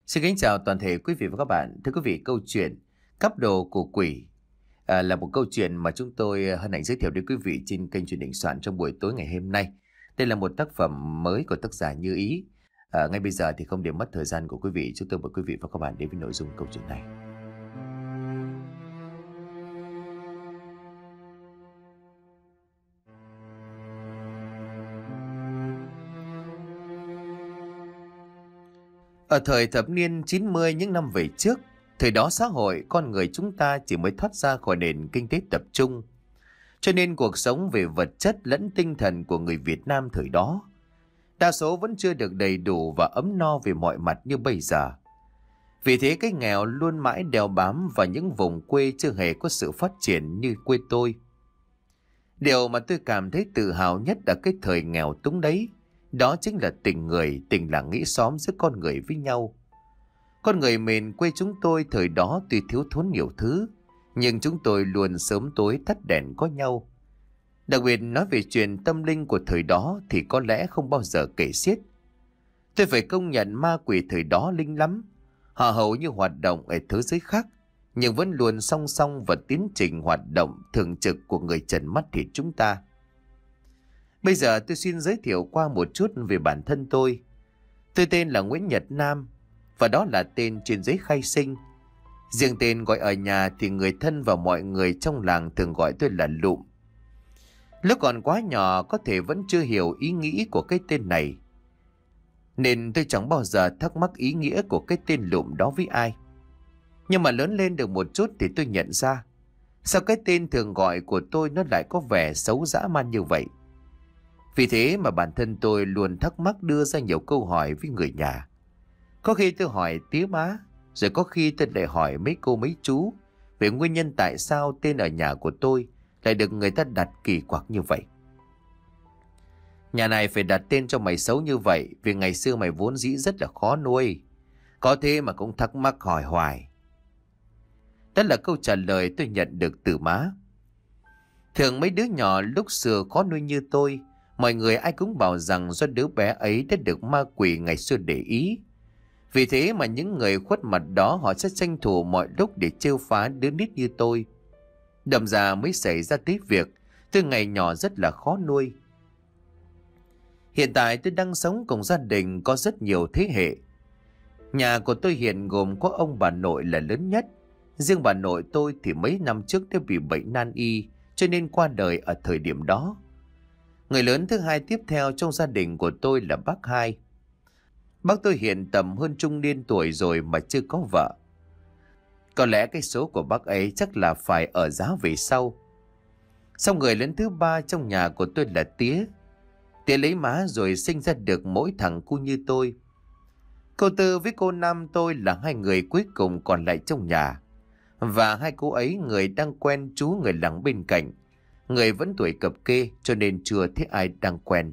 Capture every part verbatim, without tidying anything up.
Xin kính chào toàn thể quý vị và các bạn. Thưa quý vị, câu chuyện Cắp đồ của quỷ à, là một câu chuyện mà chúng tôi hân hạnh giới thiệu đến quý vị trên kênh truyền hình soạn trong buổi tối ngày hôm nay. Đây là một tác phẩm mới của tác giả Như Ý. À, ngay bây giờ thì không để mất thời gian của quý vị, chúng tôi mời quý vị và các bạn đến với nội dung câu chuyện này. Ở thời thập niên chín mươi những năm về trước, thời đó xã hội con người chúng ta chỉ mới thoát ra khỏi nền kinh tế tập trung. Cho nên cuộc sống về vật chất lẫn tinh thần của người Việt Nam thời đó, đa số vẫn chưa được đầy đủ và ấm no về mọi mặt như bây giờ. Vì thế cái nghèo luôn mãi đeo bám vào những vùng quê chưa hề có sự phát triển như quê tôi. Điều mà tôi cảm thấy tự hào nhất ở cái thời nghèo túng đấy, đó chính là tình người, tình làng nghĩa xóm giữa con người với nhau. Con người miền quê chúng tôi thời đó tuy thiếu thốn nhiều thứ, nhưng chúng tôi luôn sớm tối tắt đèn có nhau. Đặc biệt nói về chuyện tâm linh của thời đó thì có lẽ không bao giờ kể xiết. Tôi phải công nhận ma quỷ thời đó linh lắm. Họ hầu như hoạt động ở thế giới khác, nhưng vẫn luôn song song vào tiến trình hoạt động thường trực của người trần mắt thịt chúng ta. Bây giờ tôi xin giới thiệu qua một chút về bản thân tôi. Tôi tên là Nguyễn Nhật Nam, và đó là tên trên giấy khai sinh. Riêng tên gọi ở nhà thì người thân và mọi người trong làng thường gọi tôi là Lụm. Lúc còn quá nhỏ có thể vẫn chưa hiểu ý nghĩa của cái tên này, nên tôi chẳng bao giờ thắc mắc ý nghĩa của cái tên Lụm đó với ai. Nhưng mà lớn lên được một chút thì tôi nhận ra, sao cái tên thường gọi của tôi nó lại có vẻ xấu dã man như vậy. Vì thế mà bản thân tôi luôn thắc mắc, đưa ra nhiều câu hỏi với người nhà. Có khi tôi hỏi tía má, rồi có khi tôi lại hỏi mấy cô mấy chú về nguyên nhân tại sao tên ở nhà của tôi lại được người ta đặt kỳ quặc như vậy. Nhà này phải đặt tên cho mày xấu như vậy vì ngày xưa mày vốn dĩ rất là khó nuôi. Có thế mà cũng thắc mắc hỏi hoài. Đó là câu trả lời tôi nhận được từ má. Thường mấy đứa nhỏ lúc xưa khó nuôi như tôi, mọi người ai cũng bảo rằng do đứa bé ấy đã được ma quỷ ngày xưa để ý. Vì thế mà những người khuất mặt đó họ sẽ tranh thủ mọi lúc để trêu phá đứa nít như tôi. Đâm ra mới xảy ra tí việc tôi ngày nhỏ rất là khó nuôi. Hiện tại tôi đang sống cùng gia đình có rất nhiều thế hệ. Nhà của tôi hiện gồm có ông bà nội là lớn nhất. Riêng bà nội tôi thì mấy năm trước đã bị bệnh nan y, cho nên qua đời ở thời điểm đó. Người lớn thứ hai tiếp theo trong gia đình của tôi là bác hai. Bác tôi hiện tầm hơn trung niên tuổi rồi mà chưa có vợ. Có lẽ cái số của bác ấy chắc là phải ở giá về sau. Sau người lớn thứ ba trong nhà của tôi là tía. Tía lấy má rồi sinh ra được mỗi thằng cu như tôi. Cô Tư với cô Năm tôi là hai người cuối cùng còn lại trong nhà. Và hai cô ấy người đang quen chú người làng bên cạnh. Người vẫn tuổi cập kê cho nên chưa thấy ai đang quen.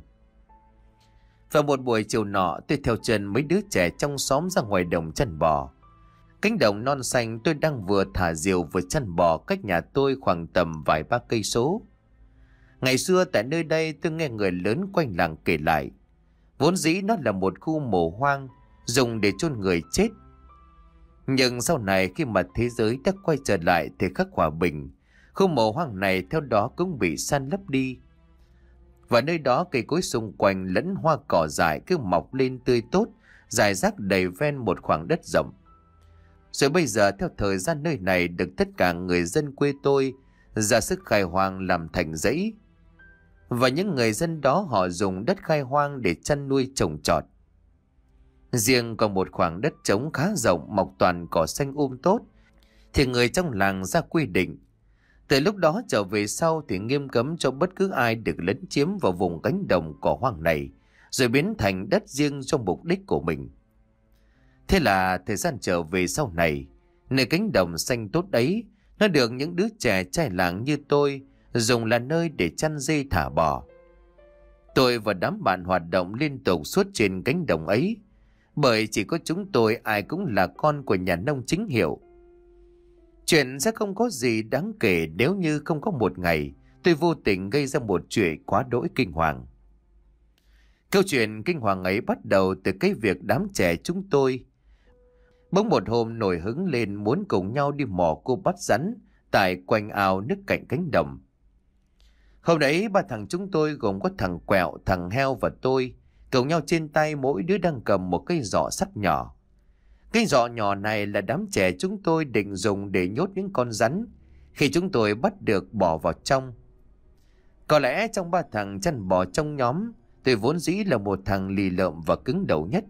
Vào một buổi chiều nọ, tôi theo chân mấy đứa trẻ trong xóm ra ngoài đồng chăn bò. Cánh đồng non xanh tôi đang vừa thả diều vừa chăn bò cách nhà tôi khoảng tầm vài ba cây số. Ngày xưa tại nơi đây tôi nghe người lớn quanh làng kể lại, vốn dĩ nó là một khu mồ hoang dùng để chôn người chết. Nhưng sau này khi mà thế giới đã quay trở lại thời khắc hòa bình, khu mộ hoang này theo đó cũng bị san lấp đi. Và nơi đó cây cối xung quanh lẫn hoa cỏ dại cứ mọc lên tươi tốt, rải rác đầy ven một khoảng đất rộng. Rồi bây giờ theo thời gian nơi này được tất cả người dân quê tôi ra sức khai hoang làm thành dãy. Và những người dân đó họ dùng đất khai hoang để chăn nuôi trồng trọt. Riêng còn một khoảng đất trống khá rộng mọc toàn cỏ xanh um tốt thì người trong làng ra quy định, từ lúc đó trở về sau thì nghiêm cấm cho bất cứ ai được lấn chiếm vào vùng cánh đồng cỏ hoang này, rồi biến thành đất riêng cho mục đích của mình. Thế là thời gian trở về sau này, nơi cánh đồng xanh tốt ấy, nó được những đứa trẻ trai làng như tôi dùng là nơi để chăn dê thả bò. Tôi và đám bạn hoạt động liên tục suốt trên cánh đồng ấy, bởi chỉ có chúng tôi ai cũng là con của nhà nông chính hiệu. Chuyện sẽ không có gì đáng kể nếu như không có một ngày tôi vô tình gây ra một chuyện quá đỗi kinh hoàng. Câu chuyện kinh hoàng ấy bắt đầu từ cái việc đám trẻ chúng tôi Bỗng một hôm nổi hứng lên muốn cùng nhau đi mò cô bắt rắn tại quanh ao nước cạnh cánh đồng. Hôm đấy ba thằng chúng tôi gồm có thằng Quẹo, thằng Heo và tôi cùng nhau trên tay mỗi đứa đang cầm một cây giỏ sắt nhỏ. Cái giỏ nhỏ này là đám trẻ chúng tôi định dùng để nhốt những con rắn khi chúng tôi bắt được bỏ vào trong. Có lẽ trong ba thằng chăn bò trong nhóm, tôi vốn dĩ là một thằng lì lợm và cứng đầu nhất.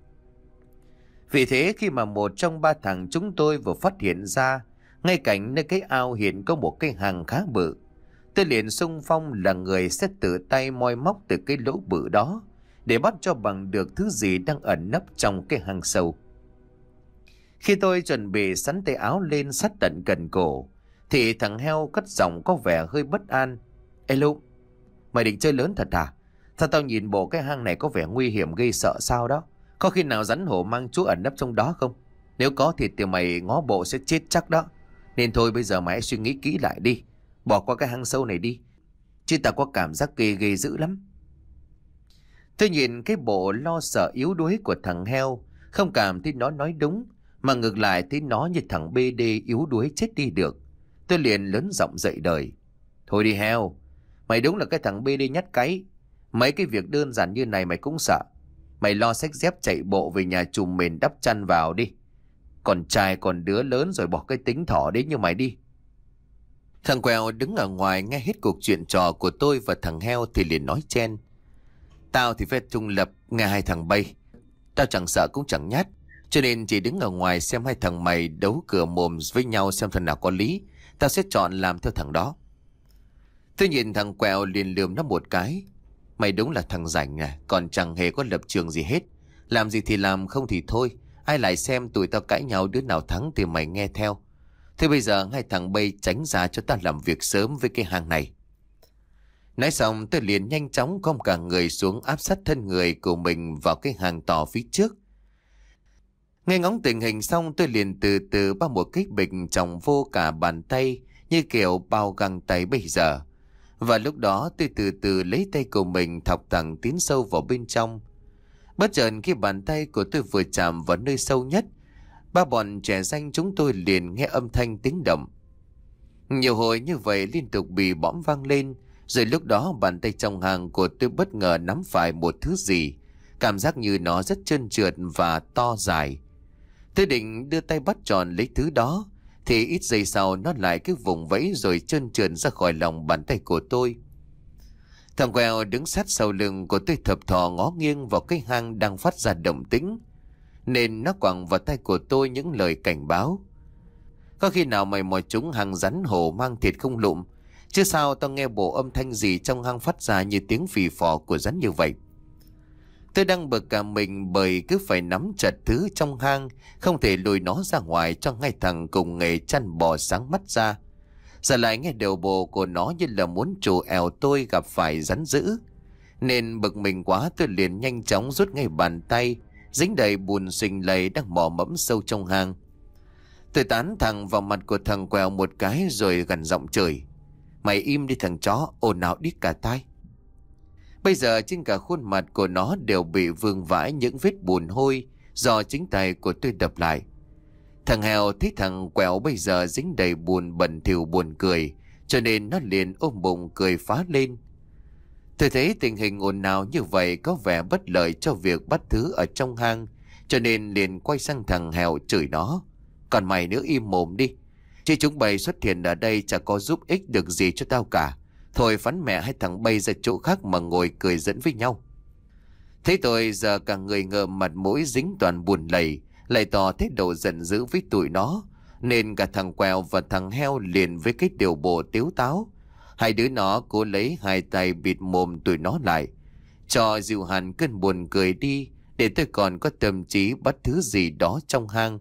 Vì thế khi mà một trong ba thằng chúng tôi vừa phát hiện ra ngay cạnh nơi cái ao hiện có một cái hang khá bự, tôi liền xung phong là người sẽ tự tay moi móc từ cái lỗ bự đó để bắt cho bằng được thứ gì đang ẩn nấp trong cái hang sâu. Khi tôi chuẩn bị sắn tay áo lên sát tận gần cổ thì thằng Heo cất giọng có vẻ hơi bất an. Ê Lũ, mày định chơi lớn thật à? Sao tao nhìn bộ cái hang này có vẻ nguy hiểm gây sợ sao đó? Có khi nào rắn hổ mang chúa ẩn nấp trong đó không? Nếu có thì tụi mày ngó bộ sẽ chết chắc đó. Nên thôi bây giờ mày hãy suy nghĩ kỹ lại đi. Bỏ qua cái hang sâu này đi. Chứ tao có cảm giác ghê ghê dữ lắm. Tôi nhìn cái bộ lo sợ yếu đuối của thằng Heo, không cảm thấy nó nói đúng, mà ngược lại thấy nó như thằng bê đê yếu đuối chết đi được. Tôi liền lớn giọng dậy đời. Thôi đi Heo, mày đúng là cái thằng bê đê nhát cáy. Mấy cái việc đơn giản như này mày cũng sợ. Mày lo xách dép chạy bộ về nhà chùm mền đắp chăn vào đi. Còn trai còn đứa lớn rồi bỏ cái tính thỏ đấy như mày đi. Thằng Quẹo đứng ở ngoài nghe hết cuộc chuyện trò của tôi và thằng Heo thì liền nói chen. Tao thì phép trung lập, nghe hai thằng bay. Tao chẳng sợ cũng chẳng nhát, cho nên chỉ đứng ở ngoài xem hai thằng mày đấu cửa mồm với nhau xem thằng nào có lý. Tao sẽ chọn làm theo thằng đó. Tôi nhìn thằng Quẹo liền lườm nó một cái. Mày đúng là thằng rảnh à, còn chẳng hề có lập trường gì hết. Làm gì thì làm, không thì thôi. Ai lại xem tụi tao cãi nhau đứa nào thắng thì mày nghe theo. Thế bây giờ hai thằng bay tránh ra cho tao làm việc sớm với cái hang này. Nói xong tôi liền nhanh chóng gom cả người xuống áp sát thân người của mình vào cái hang to phía trước. Nghe ngóng tình hình xong tôi liền từ từ bắt một cái bình trồng vô cả bàn tay như kiểu bao găng tay bây giờ. Và lúc đó tôi từ từ lấy tay của mình thọc thẳng tiến sâu vào bên trong. Bất chợt khi bàn tay của tôi vừa chạm vào nơi sâu nhất, ba bọn trẻ danh chúng tôi liền nghe âm thanh tiếng động. Nhiều hồi như vậy liên tục bị bõm vang lên, rồi lúc đó bàn tay trong hang của tôi bất ngờ nắm phải một thứ gì, cảm giác như nó rất trơn trượt và to dài. Tôi định đưa tay bắt tròn lấy thứ đó, thì ít giây sau nó lại cứ vùng vẫy rồi trơn trượt ra khỏi lòng bàn tay của tôi. Thằng Quẹo đứng sát sau lưng của tôi thập thò ngó nghiêng vào cái hang đang phát ra động tĩnh, nên nó quẳng vào tay của tôi những lời cảnh báo. Có khi nào mày mò trúng hang rắn hổ mang thịt không lụm, chứ sao tao nghe bộ âm thanh gì trong hang phát ra như tiếng phì phò của rắn như vậy. Tôi đang bực cả mình bởi cứ phải nắm chặt thứ trong hang, không thể lùi nó ra ngoài cho ngay thằng cùng nghề chăn bò sáng mắt ra. Giờ lại nghe đầu bộ của nó như là muốn trù ẻo tôi gặp phải rắn dữ. Nên bực mình quá tôi liền nhanh chóng rút ngay bàn tay, dính đầy bùn xình lầy đang mò mẫm sâu trong hang. Tôi tán thẳng vào mặt của thằng Quẹo một cái rồi gằn giọng chửi. Mày im đi thằng chó, ồn ào đít cả tai. Bây giờ trên cả khuôn mặt của nó đều bị vương vãi những vết bùn hôi do chính tay của tôi đập lại. Thằng Heo thấy thằng Quẹo bây giờ dính đầy bùn bẩn thỉu buồn cười, cho nên nó liền ôm bụng cười phá lên. Tôi thấy tình hình ồn ào như vậy có vẻ bất lợi cho việc bắt thứ ở trong hang, cho nên liền quay sang thằng Heo chửi nó. Còn mày nữa im mồm đi, chứ chúng bay xuất hiện ở đây chả có giúp ích được gì cho tao cả. Thôi phắn mẹ hai thằng bay ra chỗ khác mà ngồi cười dẫn với nhau. Thế tôi giờ cả người ngợm mặt mũi dính toàn buồn lầy, lại tỏ thái độ giận dữ với tụi nó, nên cả thằng Quẹo và thằng Heo liền với cái điều bộ tiếu táo. Hai đứa nó cố lấy hai tay bịt mồm tụi nó lại, cho dịu hẳn cơn buồn cười đi, để tôi còn có tâm trí bắt thứ gì đó trong hang.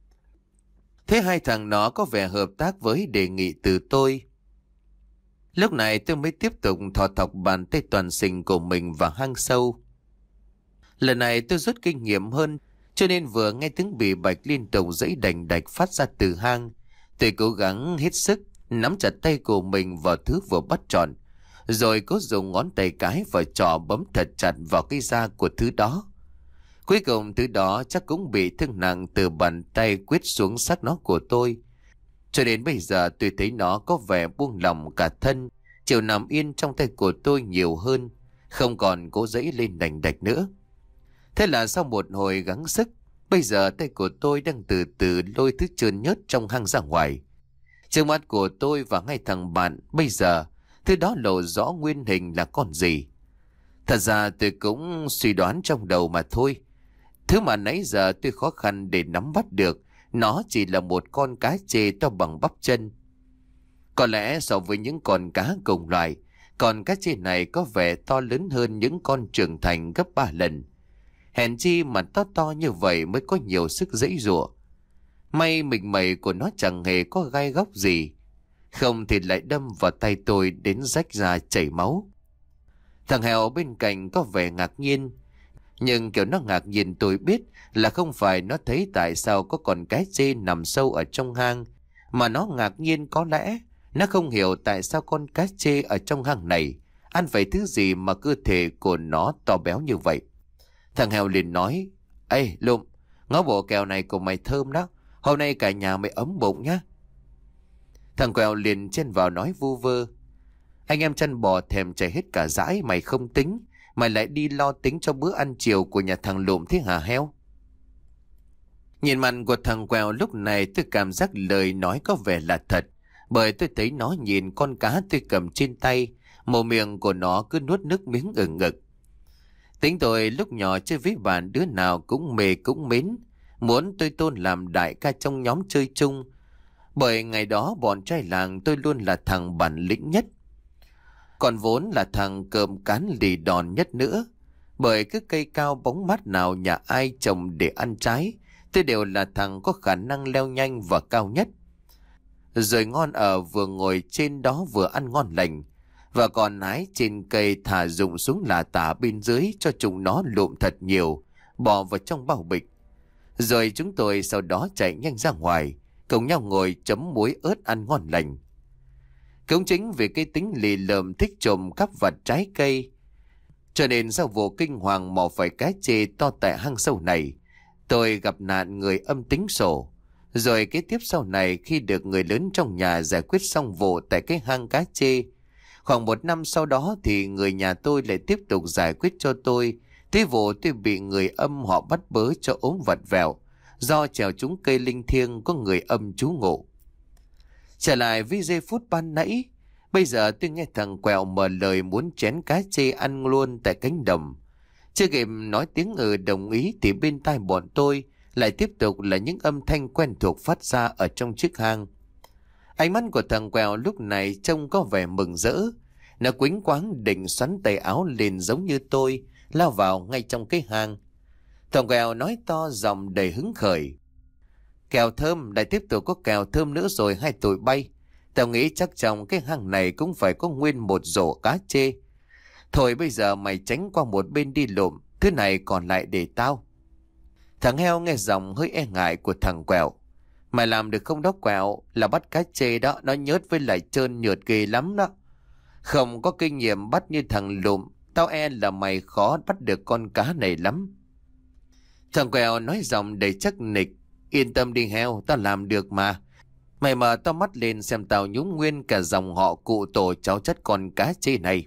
Thế hai thằng nó có vẻ hợp tác với đề nghị từ tôi. Lúc này tôi mới tiếp tục thò thọc bàn tay toàn xình của mình vào hang sâu. Lần này tôi rút kinh nghiệm hơn, cho nên vừa nghe tiếng bì bạch liên tục dãy đành đạch phát ra từ hang, tôi cố gắng hết sức nắm chặt tay của mình vào thứ vừa bắt tròn, rồi cố dùng ngón tay cái và trỏ bấm thật chặt vào cái da của thứ đó. Cuối cùng thứ đó chắc cũng bị thương nặng từ bàn tay quyết xuống xác nó của tôi. Cho đến bây giờ tôi thấy nó có vẻ buông lỏng cả thân, chịu nằm yên trong tay của tôi nhiều hơn, không còn cố dẫy lên đành đạch nữa. Thế là sau một hồi gắng sức, bây giờ tay của tôi đang từ từ lôi thứ trơn nhớt trong hang ra ngoài. Trước mắt của tôi và ngay thằng bạn bây giờ, thứ đó lộ rõ nguyên hình là con gì. Thật ra tôi cũng suy đoán trong đầu mà thôi. Thứ mà nãy giờ tôi khó khăn để nắm bắt được, nó chỉ là một con cá chê to bằng bắp chân. Có lẽ so với những con cá cùng loài, con cá chê này có vẻ to lớn hơn những con trưởng thành gấp ba lần. Hèn chi mà to to như vậy mới có nhiều sức giãy giụa. May mình mẩy của nó chẳng hề có gai góc gì, không thì lại đâm vào tay tôi đến rách ra chảy máu. Thằng Hèo bên cạnh có vẻ ngạc nhiên, nhưng kiểu nó ngạc nhiên tôi biết là không phải nó thấy tại sao có con cái chê nằm sâu ở trong hang, mà nó ngạc nhiên có lẽ nó không hiểu tại sao con cá chê ở trong hang này ăn phải thứ gì mà cơ thể của nó to béo như vậy. Thằng Hèo liền nói: "Ê Lụm, ngó bộ kèo này của mày thơm đó, hôm nay cả nhà mày ấm bụng nhá." Thằng Quèo liền chen vào nói vu vơ: "Anh em chăn bò thèm chảy hết cả dãi, mày không tính, mày lại đi lo tính cho bữa ăn chiều của nhà thằng Lụm thế hả heo?" Nhìn mặt của thằng Quèo lúc này tôi cảm giác lời nói có vẻ là thật, bởi tôi thấy nó nhìn con cá tôi cầm trên tay, mồm miệng của nó cứ nuốt nước miếng ừng ực. Tính tôi lúc nhỏ chơi với bạn đứa nào cũng mê cũng mến, muốn tôi tôn làm đại ca trong nhóm chơi chung, bởi ngày đó bọn trai làng tôi luôn là thằng bản lĩnh nhất, còn vốn là thằng cơm cán lì đòn nhất nữa. Bởi cứ cây cao bóng mát nào nhà ai trồng để ăn trái, tôi đều là thằng có khả năng leo nhanh và cao nhất. Rồi ngon ở vừa ngồi trên đó vừa ăn ngon lành, và còn hái trên cây thả rụng xuống là tả bên dưới cho chúng nó lụm thật nhiều, bỏ vào trong bao bịch. Rồi chúng tôi sau đó chạy nhanh ra ngoài, cùng nhau ngồi chấm muối ớt ăn ngon lành. Cũng chính vì cái tính lì lợm thích trộm cắp vặt trái cây, cho nên sau vụ kinh hoàng mò phải cá chê to tại hang sâu này, tôi gặp nạn người âm tính sổ. Rồi kế tiếp sau này, khi được người lớn trong nhà giải quyết xong vụ tại cái hang cá chê, khoảng một năm sau đó thì người nhà tôi lại tiếp tục giải quyết cho tôi thế vụ tôi bị người âm họ bắt bớ cho ốm vặt vẹo, do trèo trúng cây linh thiêng có người âm trú ngụ. Trở lại với giây phút ban nãy, bây giờ tôi nghe thằng Quẹo mở lời muốn chén cá chê ăn luôn tại cánh đồng. Chưa kịp nói tiếng ừ đồng ý thì bên tai bọn tôi lại tiếp tục là những âm thanh quen thuộc phát ra ở trong chiếc hang. Ánh mắt của thằng Quẹo lúc này trông có vẻ mừng rỡ. Nó quýnh quáng định xoắn tay áo lên giống như tôi, lao vào ngay trong cái hang. Thằng Quẹo nói to giọng đầy hứng khởi: "Kèo thơm, lại tiếp tục có kèo thơm nữa rồi hai tụi bay. Tao nghĩ chắc trong cái hang này cũng phải có nguyên một rổ cá chê. Thôi bây giờ mày tránh qua một bên đi lụm, thứ này còn lại để tao." Thằng Heo nghe giọng hơi e ngại của thằng Quẹo: "Mày làm được không đó Quẹo? Là bắt cá chê đó, nó nhớt với lại trơn nhượt ghê lắm đó. Không có kinh nghiệm bắt như thằng Lụm, tao e là mày khó bắt được con cá này lắm." Thằng Quẹo nói giọng đầy chắc nịch: "Yên tâm đi Heo, tao làm được mà. Mày mở to mắt lên xem tao nhúng nguyên cả dòng họ cụ tổ cháu chất con cá chê này."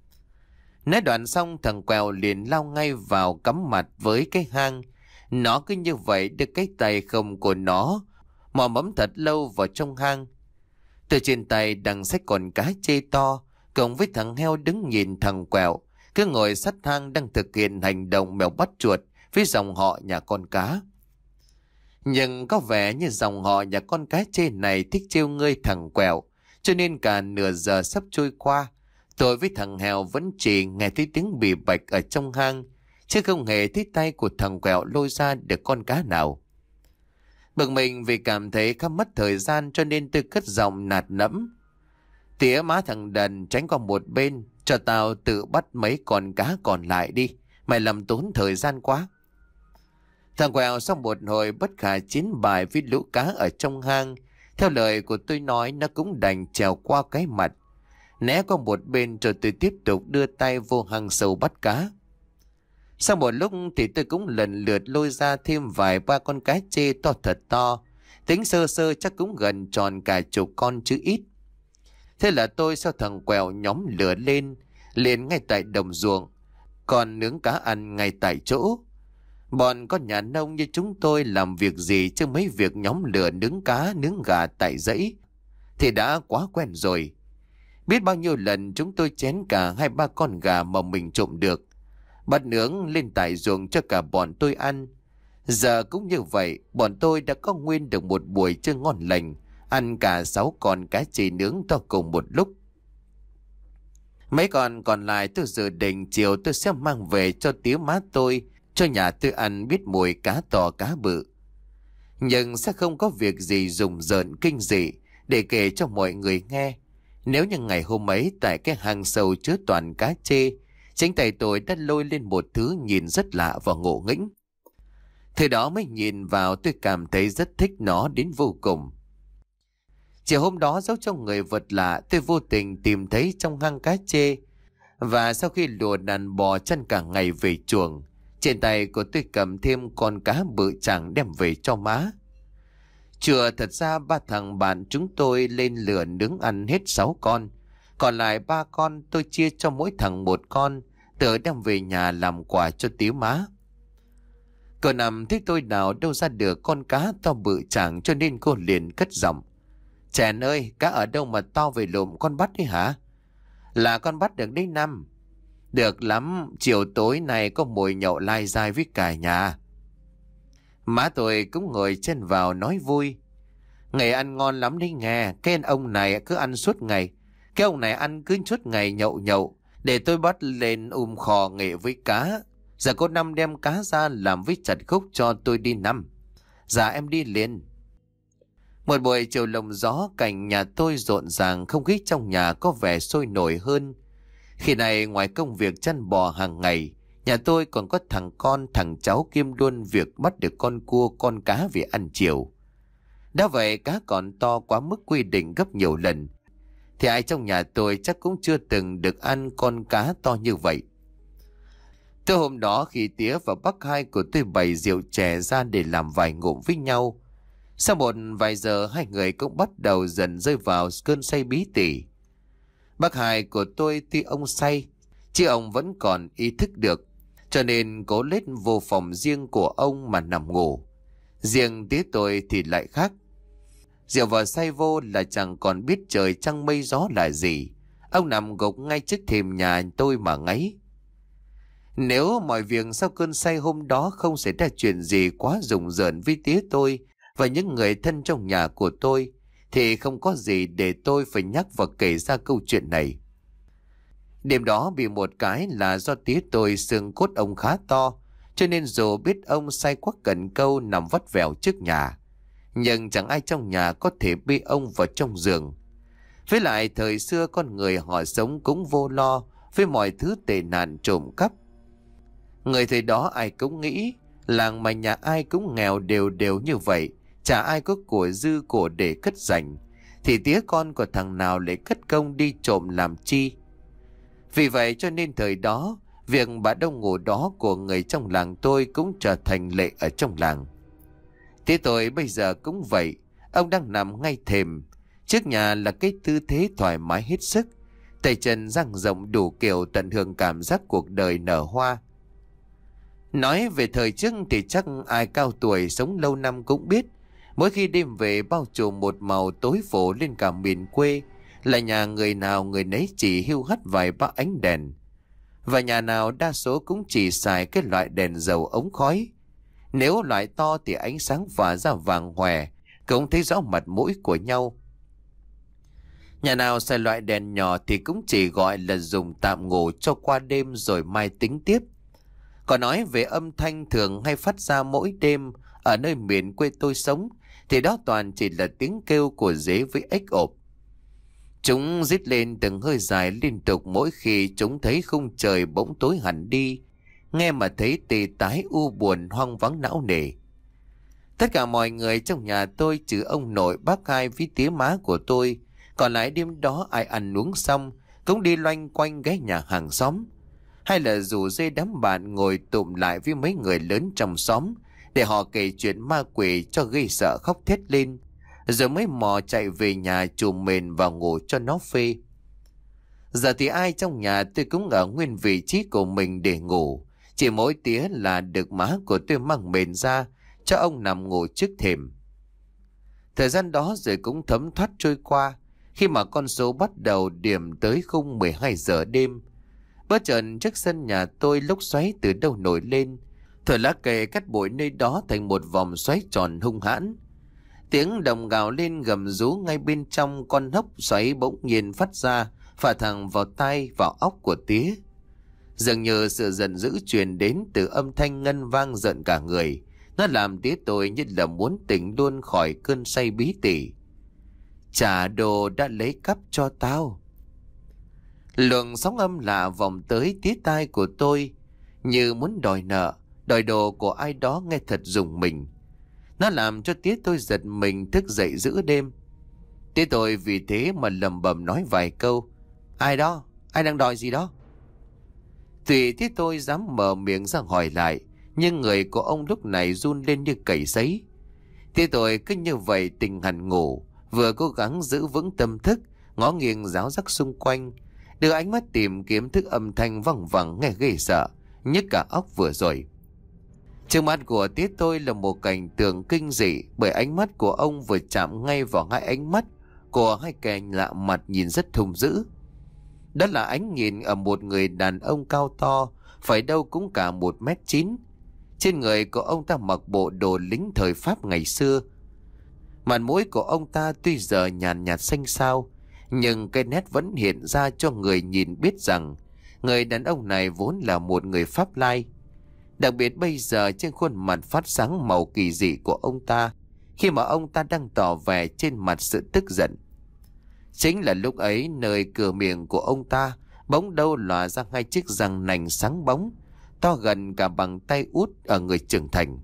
Nói đoạn xong, thằng Quẹo liền lao ngay vào cắm mặt với cái hang. Nó cứ như vậy đưa cái tay không của nó mò mẫm thật lâu vào trong hang. Từ trên tay đằng xách con cá chê to, cộng với thằng Heo đứng nhìn thằng Quẹo cứ ngồi sát hang đang thực hiện hành động mèo bắt chuột với dòng họ nhà con cá. Nhưng có vẻ như dòng họ nhà con cá chê này thích trêu ngươi thằng Quẹo, cho nên cả nửa giờ sắp trôi qua, tôi với thằng Heo vẫn chỉ nghe thấy tiếng bì bạch ở trong hang, chứ không hề thấy tay của thằng Quẹo lôi ra được con cá nào. Bực mình vì cảm thấy khá mất thời gian, cho nên tôi cất giọng nạt nẫm: "Tía má thằng đần, tránh qua một bên, cho tao tự bắt mấy con cá còn lại đi, mày làm tốn thời gian quá." Thằng Quẹo sau một hồi bất khả chiến bại với lũ cá ở trong hang, theo lời của tôi nói, nó cũng đành trèo qua cái mặt, né qua một bên, rồi tôi tiếp tục đưa tay vô hang sâu bắt cá. Sau một lúc thì tôi cũng lần lượt lôi ra thêm vài ba con cá chê to thật to. Tính sơ sơ chắc cũng gần tròn cả chục con chứ ít. Thế là tôi sau thằng Quẹo nhóm lửa lên, liền ngay tại đồng ruộng, còn nướng cá ăn ngay tại chỗ. Bọn con nhà nông như chúng tôi làm việc gì chứ mấy việc nhóm lửa nướng cá nướng gà tại dãy thì đã quá quen rồi. Biết bao nhiêu lần chúng tôi chén cả hai ba con gà mà mình trộm được, bắt nướng lên tại ruộng cho cả bọn tôi ăn. Giờ cũng như vậy, bọn tôi đã có nguyên được một buổi trưa ngon lành, ăn cả sáu con cá chê nướng to cùng một lúc. Mấy con còn lại tôi dự định chiều tôi sẽ mang về cho tía má tôi, cho nhà tôi ăn biết mùi cá to cá bự. Nhưng sẽ không có việc gì rùng rợn kinh dị để kể cho mọi người nghe. Nếu như ngày hôm ấy tại cái hang sâu chứa toàn cá chê, chính tay tôi đã lôi lên một thứ nhìn rất lạ và ngộ nghĩnh. Thời đó mới nhìn vào tôi cảm thấy rất thích nó đến vô cùng. Chiều hôm đó giấu trong người vật lạ tôi vô tình tìm thấy trong hang cá chê. Và sau khi lùa đàn bò chân cả ngày về chuồng, trên tay của tôi cầm thêm con cá bự chẳng đem về cho má. Chưa thật ra ba thằng bạn chúng tôi lên lửa nướng ăn hết sáu con. Còn lại ba con tôi chia cho mỗi thằng một con, tự đem về nhà làm quà cho tía má. Cô nằm thấy tôi nào đâu ra được con cá to bự chẳng, cho nên cô liền cất giọng: "Chèn ơi, cá ở đâu mà to về lụm con bắt đấy hả?" "Là con bắt được đấy Năm." "Được lắm, chiều tối này có mồi nhậu lai dai với cả nhà." Má tôi cũng ngồi chen vào nói vui: "Ngày ăn ngon lắm đấy nghe, cái ông này cứ ăn suốt ngày. Cái ông này ăn cứ suốt ngày nhậu nhậu, để tôi bắt lên um khò nghệ với cá. Giờ cô Năm đem cá ra làm với chặt khúc cho tôi đi Năm." "Dạ em đi liền." Một buổi chiều lồng gió, cảnh nhà tôi rộn ràng, không khí trong nhà có vẻ sôi nổi hơn. Khi này ngoài công việc chăn bò hàng ngày, nhà tôi còn có thằng con thằng cháu kiêm luôn việc bắt được con cua con cá về ăn chiều. Đã vậy cá còn to quá mức quy định gấp nhiều lần, thì ai trong nhà tôi chắc cũng chưa từng được ăn con cá to như vậy. Từ hôm đó khi tía và bác hai của tôi bày rượu chè ra để làm vài ngụm với nhau, sau một vài giờ hai người cũng bắt đầu dần rơi vào cơn say bí tỉ. Bác hai của tôi tuy ông say, chứ ông vẫn còn ý thức được, cho nên cố lết vô phòng riêng của ông mà nằm ngủ. Riêng tía tôi thì lại khác. Rượu vào say vô là chẳng còn biết trời trăng mây gió là gì. Ông nằm gục ngay trước thềm nhà tôi mà ngáy. Nếu mọi việc sau cơn say hôm đó không xảy ra chuyện gì quá rùng rợn với tía tôi và những người thân trong nhà của tôi, thì không có gì để tôi phải nhắc và kể ra câu chuyện này. Đêm đó bị một cái là do tía tôi xương cốt ông khá to, cho nên dù biết ông say quắc cần câu nằm vắt vẻo trước nhà, nhưng chẳng ai trong nhà có thể bê ông vào trong giường. Với lại thời xưa con người họ sống cũng vô lo với mọi thứ tệ nạn trộm cắp. Người thời đó ai cũng nghĩ làng mà nhà ai cũng nghèo đều đều như vậy, chả ai có của dư của để cất dành, thì tía con của thằng nào lại cất công đi trộm làm chi. Vì vậy cho nên thời đó, việc bà đông ngủ đó của người trong làng tôi cũng trở thành lệ ở trong làng. Tía tôi bây giờ cũng vậy, ông đang nằm ngay thềm. Trước nhà là cái tư thế thoải mái hết sức, tay chân dang rộng đủ kiểu tận hưởng cảm giác cuộc đời nở hoa. Nói về thời trước thì chắc ai cao tuổi sống lâu năm cũng biết, mỗi khi đêm về bao trùm một màu tối phổ lên cả miền quê, là nhà người nào người nấy chỉ hiu hắt vài ba ánh đèn. Và nhà nào đa số cũng chỉ xài cái loại đèn dầu ống khói. Nếu loại to thì ánh sáng phả ra vàng hòe, cũng thấy rõ mặt mũi của nhau. Nhà nào xài loại đèn nhỏ thì cũng chỉ gọi là dùng tạm ngủ cho qua đêm rồi mai tính tiếp. Còn nói về âm thanh thường hay phát ra mỗi đêm ở nơi miền quê tôi sống, thì đó toàn chỉ là tiếng kêu của dế với ếch ộp. Chúng rít lên từng hơi dài liên tục mỗi khi chúng thấy khung trời bỗng tối hẳn đi, nghe mà thấy tê tái u buồn hoang vắng não nề. Tất cả mọi người trong nhà tôi trừ ông nội, bác hai với tía má của tôi, còn lại đêm đó ai ăn uống xong cũng đi loanh quanh ghé nhà hàng xóm. hay là rủ dê đám bạn ngồi tụm lại với mấy người lớn trong xóm để họ kể chuyện ma quỷ cho gây sợ khóc thét lên, rồi mới mò chạy về nhà chùm mền vào ngủ cho nó phê. Giờ thì ai trong nhà tôi cũng ở nguyên vị trí của mình để ngủ, chỉ mỗi tía là được má của tôi mang mền ra cho ông nằm ngủ trước thềm. Thời gian đó rồi cũng thấm thoát trôi qua, khi mà con số bắt đầu điểm tới khung mười hai giờ đêm. Bất chợt trước sân nhà tôi lốc xoáy từ đâu nổi lên, thổi lá cây cắt bụi nơi đó thành một vòng xoáy tròn hung hãn. Tiếng đồng gào lên gầm rú ngay bên trong con hốc xoáy bỗng nhiên phát ra, phả thẳng vào tai vào óc của tía. Dường như sự giận dữ truyền đến từ âm thanh ngân vang giận cả người. Nó làm tía tôi như là muốn tỉnh luôn khỏi cơn say bí tỉ. Trả đồ đã lấy cắp cho tao. Luồng sóng âm lạ vòng tới tía tai của tôi, như muốn đòi nợ, đòi đồ của ai đó nghe thật rùng mình. Nó làm cho tía tôi giật mình thức dậy giữa đêm. Tía tôi vì thế mà lầm bầm nói vài câu. Ai đó? Ai đang đòi gì đó? Tuy tía tôi dám mở miệng ra hỏi lại, nhưng người của ông lúc này run lên như cầy sấy. Tía tôi cứ như vậy tình hằn ngủ, vừa cố gắng giữ vững tâm thức, ngó nghiêng ráo rắc xung quanh, đưa ánh mắt tìm kiếm thức âm thanh văng vẳng nghe ghê sợ, nhức cả óc vừa rồi. Trước mắt của tía tôi là một cảnh tượng kinh dị, bởi ánh mắt của ông vừa chạm ngay vào hai ánh mắt của hai kẻ lạ mặt nhìn rất hung dữ. Đó là ánh nhìn ở một người đàn ông cao to, phải đâu cũng cả một mét chín. Trên người của ông ta mặc bộ đồ lính thời Pháp ngày xưa. Mặt mũi của ông ta tuy giờ nhàn nhạt xanh xao, nhưng cái nét vẫn hiện ra cho người nhìn biết rằng người đàn ông này vốn là một người Pháp Lai. Đặc biệt bây giờ trên khuôn mặt phát sáng màu kỳ dị của ông ta, khi mà ông ta đang tỏ vẻ trên mặt sự tức giận. Chính là lúc ấy nơi cửa miệng của ông ta bỗng đâu lòa ra hai chiếc răng nành sáng bóng, to gần cả bằng tay út ở người trưởng thành.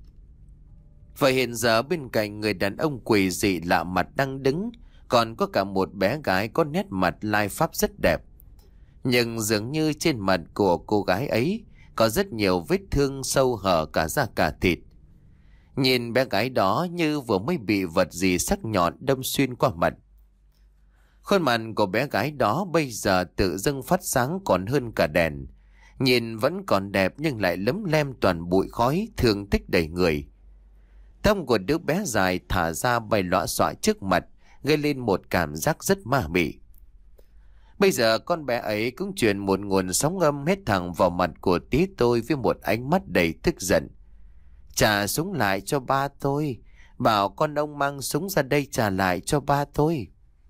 Và hiện giờ bên cạnh người đàn ông quỷ dị lạ mặt đang đứng, còn có cả một bé gái có nét mặt lai Pháp rất đẹp. Nhưng dường như trên mặt của cô gái ấy có rất nhiều vết thương sâu hở cả da cả thịt. Nhìn bé gái đó như vừa mới bị vật gì sắc nhọn đâm xuyên qua mặt. Khuôn mặt của bé gái đó bây giờ tự dưng phát sáng còn hơn cả đèn. Nhìn vẫn còn đẹp nhưng lại lấm lem toàn bụi khói, thương tích đầy người. Tông của đứa bé dài thả ra bay loạ xọa trước mặt, gây lên một cảm giác rất ma mị. Bây giờ con bé ấy cũng truyền một nguồn sóng âm hết thẳng vào mặt của tía tôi với một ánh mắt đầy tức giận. Trả súng lại cho ba tôi. Bảo con ông mang súng ra đây trả lại cho ba tôi.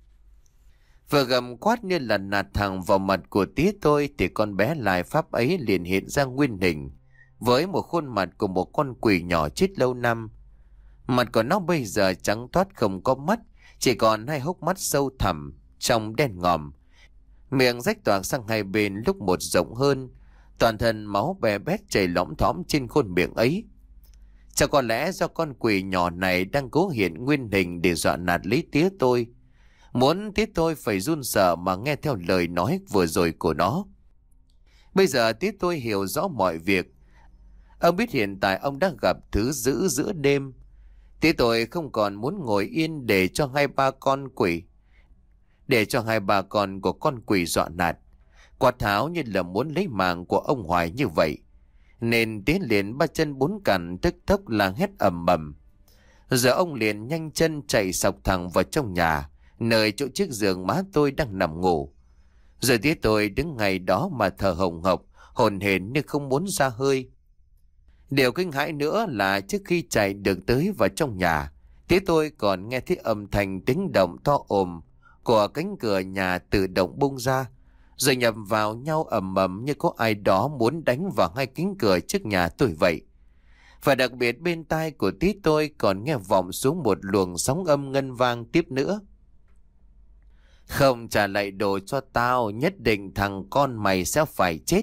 Vừa gầm quát như là nạt thẳng vào mặt của tía tôi thì con bé lai Pháp ấy liền hiện ra nguyên hình, với một khuôn mặt của một con quỷ nhỏ chết lâu năm. Mặt của nó bây giờ trắng toát không có mắt, chỉ còn hai hốc mắt sâu thẳm trong đen ngòm. Miệng rách toạc sang hai bên lúc một rộng hơn, toàn thân máu bè bét chảy lõm thõm trên khuôn miệng ấy. Chắc có lẽ do con quỷ nhỏ này đang cố hiện nguyên hình để dọa nạt lấy tía tôi, muốn tía tôi phải run sợ mà nghe theo lời nói vừa rồi của nó. Bây giờ tía tôi hiểu rõ mọi việc. Ông biết hiện tại ông đã gặp thứ dữ giữa đêm. Tía tôi không còn muốn ngồi yên để cho hai ba con quỷ Để cho hai ba con của con quỷ dọa nạt, quạt tháo như là muốn lấy mạng của ông Hoài như vậy. Nên tía liền ba chân bốn cẳng tức tốc la hét ầm ầm. Giờ ông liền nhanh chân chạy sọc thẳng vào trong nhà, nơi chỗ chiếc giường má tôi đang nằm ngủ. Rồi tía tôi đứng ngay đó mà thở hồng hộc, hổn hển nhưng không muốn ra hơi. Điều kinh hãi nữa là trước khi chạy được tới vào trong nhà, tía tôi còn nghe thấy âm thanh tiếng động to ồm của cánh cửa nhà tự động bung ra, rồi nhập vào nhau ầm ầm như có ai đó muốn đánh vào hai cánh cửa trước nhà tôi vậy. Và đặc biệt bên tai của tí tôi còn nghe vọng xuống một luồng sóng âm ngân vang tiếp nữa. Không trả lại đồ cho tao, nhất định thằng con mày sẽ phải chết.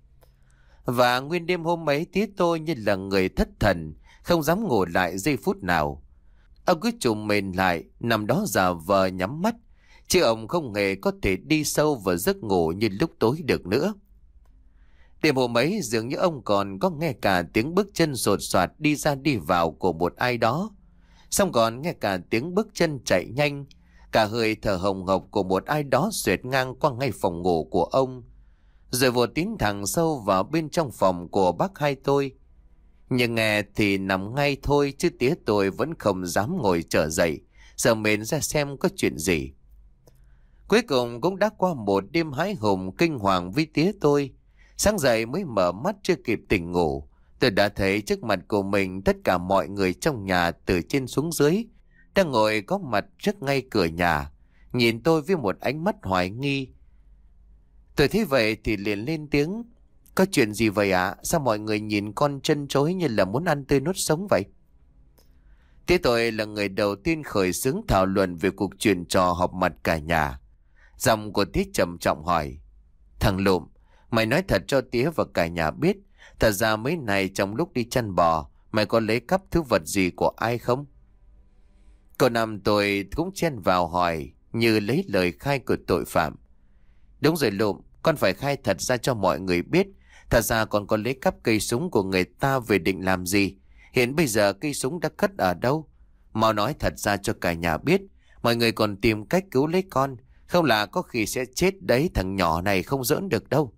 Và nguyên đêm hôm ấy tí tôi như là người thất thần, không dám ngủ lại giây phút nào. Ông cứ trùm mền lại, nằm đó giả vờ nhắm mắt, chứ ông không hề có thể đi sâu vào giấc ngủ như lúc tối được nữa. Đêm hôm ấy dường như ông còn có nghe cả tiếng bước chân sột soạt đi ra đi vào của một ai đó. Xong còn nghe cả tiếng bước chân chạy nhanh, cả hơi thở hồng hộc của một ai đó xuệt ngang qua ngay phòng ngủ của ông, rồi vụt tiến thẳng sâu vào bên trong phòng của bác hai tôi. Nhưng nghe thì nằm ngay thôi, chứ tía tôi vẫn không dám ngồi trở dậy, sợ mến ra xem có chuyện gì. Cuối cùng cũng đã qua một đêm hãi hùng kinh hoàng với tía tôi. Sáng dậy mới mở mắt chưa kịp tỉnh ngủ, tôi đã thấy trước mặt của mình tất cả mọi người trong nhà từ trên xuống dưới đang ngồi có mặt trước ngay cửa nhà, nhìn tôi với một ánh mắt hoài nghi. Tôi thấy vậy thì liền lên tiếng: "Có chuyện gì vậy ạ? Sao mọi người nhìn con chân chối như là muốn ăn tươi nuốt sống vậy?" Thế tôi là người đầu tiên khởi xướng thảo luận về cuộc chuyện trò họp mặt cả nhà. Giọng của Tía trầm trọng hỏi: "Thằng Lụm, mày nói thật cho Tía và cả nhà biết, thật ra mấy này trong lúc đi chăn bò, mày có lấy cắp thứ vật gì của ai không?" Cô Năm tôi cũng chen vào hỏi như lấy lời khai của tội phạm: "Đúng rồi Lụm, con phải khai thật ra cho mọi người biết. Thật ra con có lấy cắp cây súng của người ta về định làm gì? Hiện bây giờ cây súng đã cất ở đâu? Mau nói thật ra cho cả nhà biết, mọi người còn tìm cách cứu lấy con, không là có khi sẽ chết đấy, thằng nhỏ này không giỡn được đâu."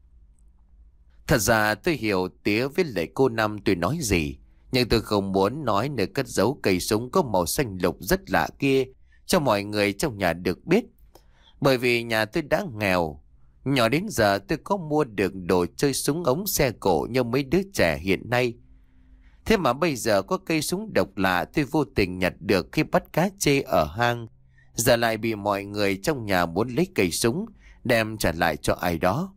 Thật ra tôi hiểu Tía với lại cô Năm tôi nói gì, nhưng tôi không muốn nói nơi cất giấu cây súng có màu xanh lục rất lạ kia cho mọi người trong nhà được biết. Bởi vì nhà tôi đã nghèo, nhỏ đến giờ tôi có mua được đồ chơi súng ống xe cổ như mấy đứa trẻ hiện nay. Thế mà bây giờ có cây súng độc lạ tôi vô tình nhặt được khi bắt cá trê ở hang, giờ lại bị mọi người trong nhà muốn lấy cây súng đem trả lại cho ai đó.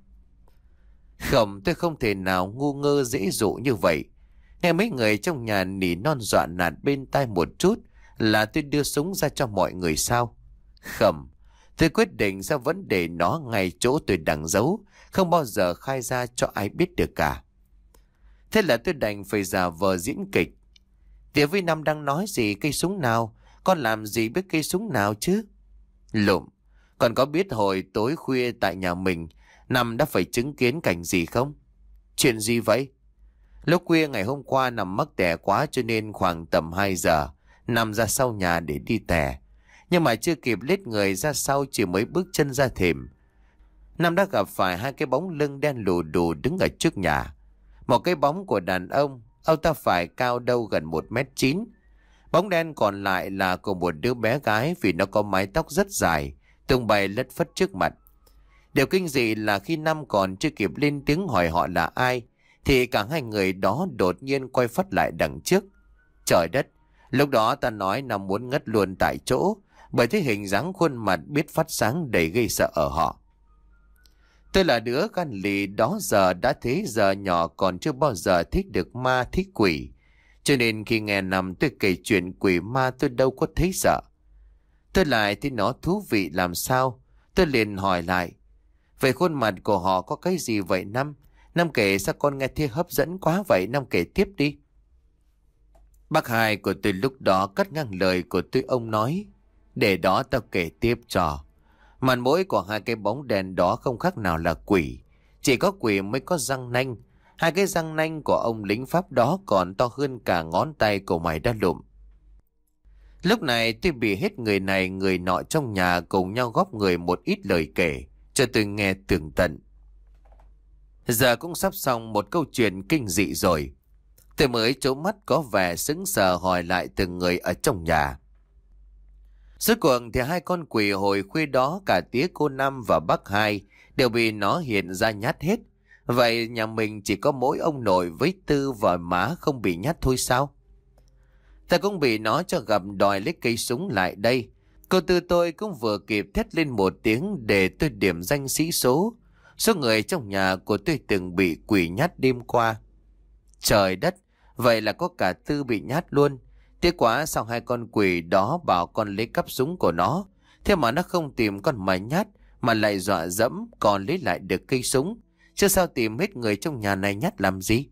Không, tôi không thể nào ngu ngơ dễ dụ như vậy. Nghe mấy người trong nhà nỉ non dọa nạt bên tai một chút là tôi đưa súng ra cho mọi người sao? Không, tôi quyết định sẽ vẫn để nó ngay chỗ tôi đang giấu, không bao giờ khai ra cho ai biết được cả. Thế là tôi đành phải giả vờ diễn kịch: "Tía với Năm đang nói gì cây súng nào? Con làm gì biết cây súng nào chứ?" "Lụm, con có biết hồi tối khuya tại nhà mình Năm đã phải chứng kiến cảnh gì không?" "Chuyện gì vậy?" "Lúc khuya ngày hôm qua Năm mắc tè quá cho nên khoảng tầm hai giờ Năm ra sau nhà để đi tè. Nhưng mà chưa kịp lết người ra sau, chỉ mới bước chân ra thềm, Năm đã gặp phải hai cái bóng lưng đen lù đù đứng ở trước nhà. Một cái bóng của đàn ông, ông ta phải cao đâu gần một mét chín. Bóng đen còn lại là của một đứa bé gái, vì nó có mái tóc rất dài, tung bay lất phất trước mặt. Điều kinh dị là khi Năm còn chưa kịp lên tiếng hỏi họ là ai, thì cả hai người đó đột nhiên quay phát lại đằng trước. Trời đất, lúc đó ta nói Năm muốn ngất luôn tại chỗ, bởi thế hình dáng khuôn mặt biết phát sáng đầy gây sợ ở họ. Tôi là đứa gan lì đó giờ đã thế giờ nhỏ còn chưa bao giờ thích được ma thích quỷ, cho nên khi nghe Năm tôi kể chuyện quỷ ma tôi đâu có thấy sợ. Tôi lại thấy nó thú vị làm sao. Tôi liền hỏi lại: "Vậy khuôn mặt của họ có cái gì vậy Năm? Năm kể sao con nghe thấy hấp dẫn quá vậy? Năm kể tiếp đi." Bác hai của tôi lúc đó cắt ngang lời của tôi, ông nói: "Để đó tao kể tiếp cho. Mặt mũi của hai cái bóng đèn đó không khác nào là quỷ. Chỉ có quỷ mới có răng nanh. Hai cái răng nanh của ông lính Pháp đó còn to hơn cả ngón tay của mày đã Lụm." Lúc này tôi bị hết người này người nọ trong nhà cùng nhau góp người một ít lời kể cho tôi nghe tường tận. Giờ cũng sắp xong một câu chuyện kinh dị rồi. Tôi mới trố mắt có vẻ sững sờ hỏi lại từng người ở trong nhà. Rốt cuộc thì hai con quỷ hồi khuya đó, cả tía cô Năm và bác hai đều bị nó hiện ra nhát hết. Vậy nhà mình chỉ có mỗi ông nội với Tư và má không bị nhát thôi sao? Ta cũng bị nó cho gặp đòi lấy cây súng lại đây. Cô Tư tôi cũng vừa kịp thét lên một tiếng để tôi điểm danh sĩ số số người trong nhà của tôi từng bị quỷ nhát đêm qua. Trời đất, vậy là có cả Tư bị nhát luôn. Tiếc quá, sao hai con quỷ đó bảo con lấy cắp súng của nó, thế mà nó không tìm con mà nhát, mà lại dọa dẫm còn lấy lại được cây súng. Chứ sao tìm hết người trong nhà này nhát làm gì?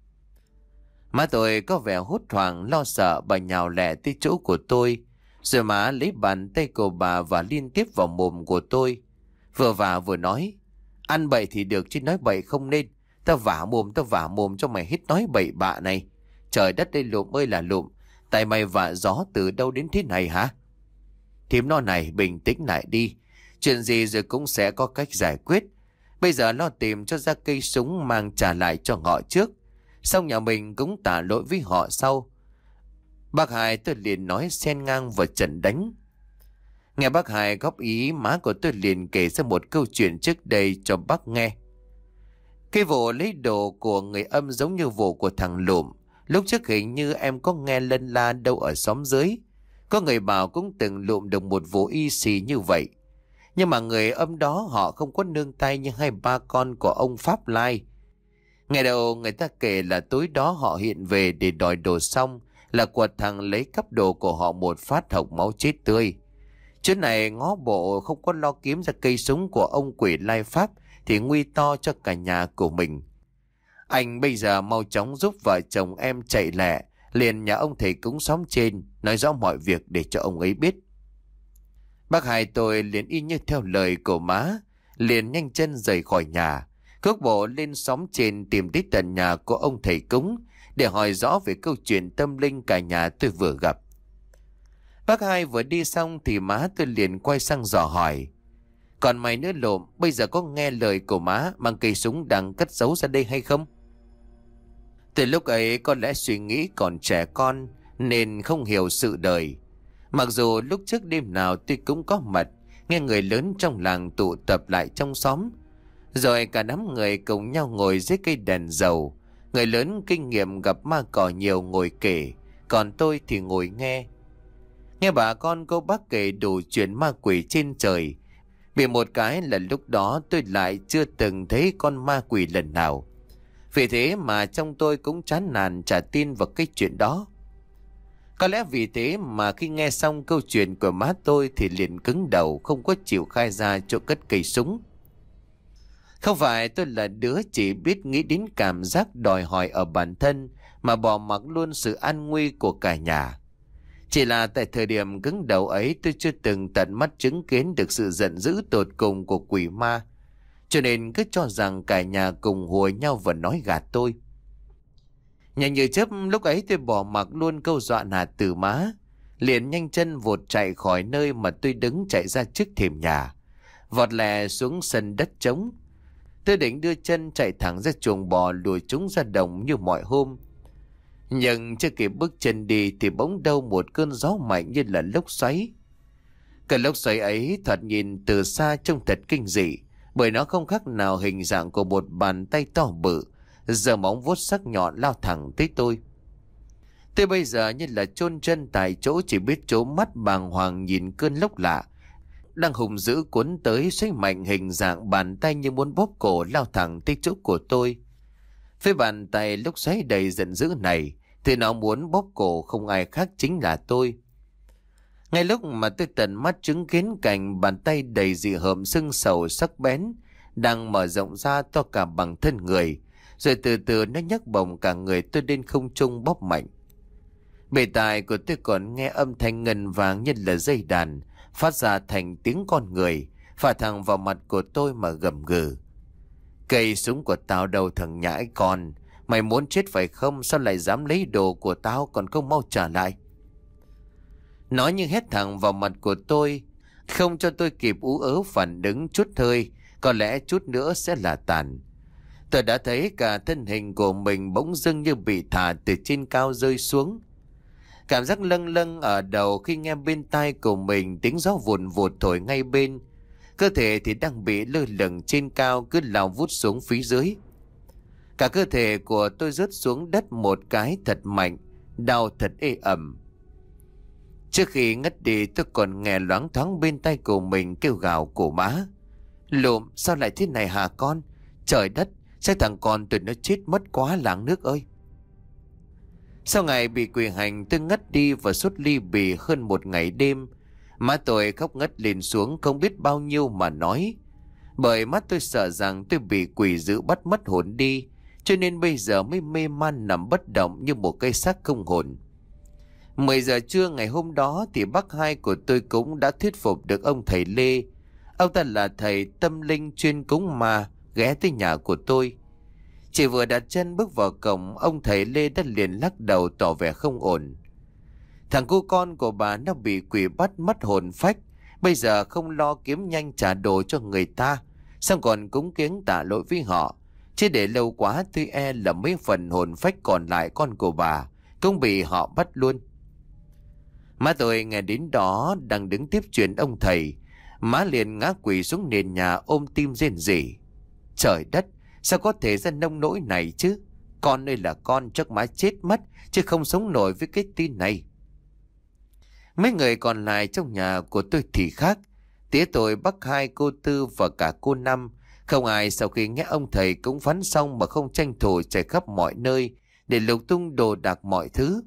Má tôi có vẻ hốt hoảng lo sợ, bà nhào lẹ tới chỗ của tôi, rồi má lấy bàn tay của bà và liên tiếp vào mồm của tôi, vừa vả vừa nói: "Ăn bậy thì được chứ nói bậy không nên. Tao vả mồm, tao vả mồm cho mày hết nói bậy bạ này. Trời đất đây Lụm ơi là Lụm, tại mày vả gió từ đâu đến thế này hả? Thím nó này, bình tĩnh lại đi. Chuyện gì rồi cũng sẽ có cách giải quyết. Bây giờ lo tìm cho ra cây súng mang trả lại cho họ trước. Xong nhà mình cũng tả lỗi với họ sau. Bác Hai tôi liền nói xen ngang vào trận đánh. Nghe bác Hai góp ý, má của tôi liền kể ra một câu chuyện trước đây cho bác nghe. Cái vụ lấy đồ của người Âm giống như vụ của thằng Lụm. Lúc trước hình như em có nghe lân la đâu ở xóm dưới. Có người bảo cũng từng lụm được một vụ y xì như vậy. Nhưng mà người Âm đó họ không có nương tay như hai ba con của ông Pháp Lai. Ngày đầu người ta kể là tối đó họ hiện về để đòi đồ xong là quật thằng lấy cắp đồ của họ một phát hộc máu chết tươi. Chuyện này ngó bộ không có lo kiếm ra cây súng của ông quỷ Lai Pháp thì nguy to cho cả nhà của mình. Anh bây giờ mau chóng giúp vợ chồng em chạy lẹ liền nhà ông thầy cúng xóm trên, nói rõ mọi việc để cho ông ấy biết. Bác Hai tôi liền y như theo lời của má, liền nhanh chân rời khỏi nhà, cước bộ lên xóm trên tìm đến tận nhà của ông thầy cúng để hỏi rõ về câu chuyện tâm linh cả nhà tôi vừa gặp. Bác Hai vừa đi xong thì má tôi liền quay sang dò hỏi: còn mày nữa Lụm, bây giờ có nghe lời của má mang cây súng đang cất giấu ra đây hay không? Từ lúc ấy có lẽ suy nghĩ còn trẻ con nên không hiểu sự đời. Mặc dù lúc trước đêm nào tôi cũng có mặt, nghe người lớn trong làng tụ tập lại trong xóm, rồi cả đám người cùng nhau ngồi dưới cây đèn dầu. Người lớn kinh nghiệm gặp ma cỏ nhiều ngồi kể, còn tôi thì ngồi nghe. Nghe bà con cô bác kể đủ chuyện ma quỷ trên trời. Vì một cái là lúc đó tôi lại chưa từng thấy con ma quỷ lần nào. Vì thế mà trong tôi cũng chán nản chả tin vào cái chuyện đó. Có lẽ vì thế mà khi nghe xong câu chuyện của má tôi thì liền cứng đầu, không có chịu khai ra chỗ cất cây súng. Không phải tôi là đứa chỉ biết nghĩ đến cảm giác đòi hỏi ở bản thân mà bỏ mặc luôn sự an nguy của cả nhà. Chỉ là tại thời điểm cứng đầu ấy tôi chưa từng tận mắt chứng kiến được sự giận dữ tột cùng của quỷ ma, cho nên cứ cho rằng cả nhà cùng hùa nhau và nói gạt tôi. Nhanh như chớp lúc ấy tôi bỏ mặc luôn câu dọa nạt từ má, liền nhanh chân vụt chạy khỏi nơi mà tôi đứng, chạy ra trước thềm nhà, vọt lẹ xuống sân đất trống. Tôi định đưa chân chạy thẳng ra chuồng bò lùi chúng ra đồng như mọi hôm. Nhưng chưa kịp bước chân đi thì bỗng đâu một cơn gió mạnh như là lốc xoáy. Cơn lốc xoáy ấy thoạt nhìn từ xa trông thật kinh dị, bởi nó không khác nào hình dạng của một bàn tay to bự, giờ móng vuốt sắc nhọn lao thẳng tới tôi. Tôi bây giờ như là chôn chân tại chỗ, chỉ biết trố mắt bàng hoàng nhìn cơn lốc lạ đang hùng dữ cuốn tới, xoáy mạnh hình dạng bàn tay như muốn bóp cổ lao thẳng tới chỗ của tôi. Với bàn tay lốc xoáy đầy giận dữ này thì nó muốn bóp cổ không ai khác chính là tôi. Ngay lúc mà tôi tận mắt chứng kiến cảnh bàn tay đầy dị hợm sưng sầu sắc bén đang mở rộng ra to cả bằng thân người, rồi từ từ nó nhấc bổng cả người tôi lên không trung bóp mạnh. Bề tai của tôi còn nghe âm thanh ngân vàng như là dây đàn phát ra thành tiếng con người, phả thẳng vào mặt của tôi mà gầm gừ: cây súng của tao đâu thằng nhãi con, mày muốn chết phải không? Sao lại dám lấy đồ của tao còn không mau trả lại? Nói như hét thẳng vào mặt của tôi, không cho tôi kịp ú ớ phản ứng chút hơi, có lẽ chút nữa sẽ là tàn. Tôi đã thấy cả thân hình của mình bỗng dưng như bị thả từ trên cao rơi xuống. Cảm giác lâng lâng ở đầu khi nghe bên tai của mình tiếng gió vùn vụt thổi ngay bên. Cơ thể thì đang bị lơ lửng trên cao cứ lao vút xuống phía dưới. Cả cơ thể của tôi rớt xuống đất một cái thật mạnh, đau thật ê ẩm. Trước khi ngất đi tôi còn nghe loáng thoáng bên tai của mình kêu gào của má: Lụm, sao lại thế này hả con? Trời đất, sao thằng con tụi nó chết mất quá làng nước ơi. Sau ngày bị quỷ hành tôi ngất đi và sốt ly bì hơn một ngày đêm. Má tôi khóc ngất lên xuống không biết bao nhiêu mà nói. Bởi mắt tôi sợ rằng tôi bị quỷ dữ bắt mất hồn đi, cho nên bây giờ mới mê man nằm bất động như một cây xác không hồn. Mười giờ trưa ngày hôm đó thì bác Hai của tôi cũng đã thuyết phục được ông thầy Lê. Ông ta là thầy tâm linh chuyên cúng ma, ghé tới nhà của tôi. Chỉ vừa đặt chân bước vào cổng, ông thầy Lê đã liền lắc đầu tỏ vẻ không ổn. Thằng cu con của bà nó bị quỷ bắt mất hồn phách, bây giờ không lo kiếm nhanh trả đồ cho người ta, xong còn cúng kiếng tạ lỗi với họ. Chứ để lâu quá tôi e là mấy phần hồn phách còn lại con của bà cũng bị họ bắt luôn. Má tôi nghe đến đó đang đứng tiếp chuyện ông thầy, má liền ngã quỵ xuống nền nhà ôm tim rên rỉ. Trời đất, sao có thể ra nông nỗi này chứ? Con ơi là con, chắc má chết mất chứ không sống nổi với cái tin này. Mấy người còn lại trong nhà của tôi thì khác. Tía tôi, bác Hai, cô Tư và cả cô Năm, không ai sau khi nghe ông thầy cúng phán xong mà không tranh thủ chạy khắp mọi nơi để lục tung đồ đạc mọi thứ.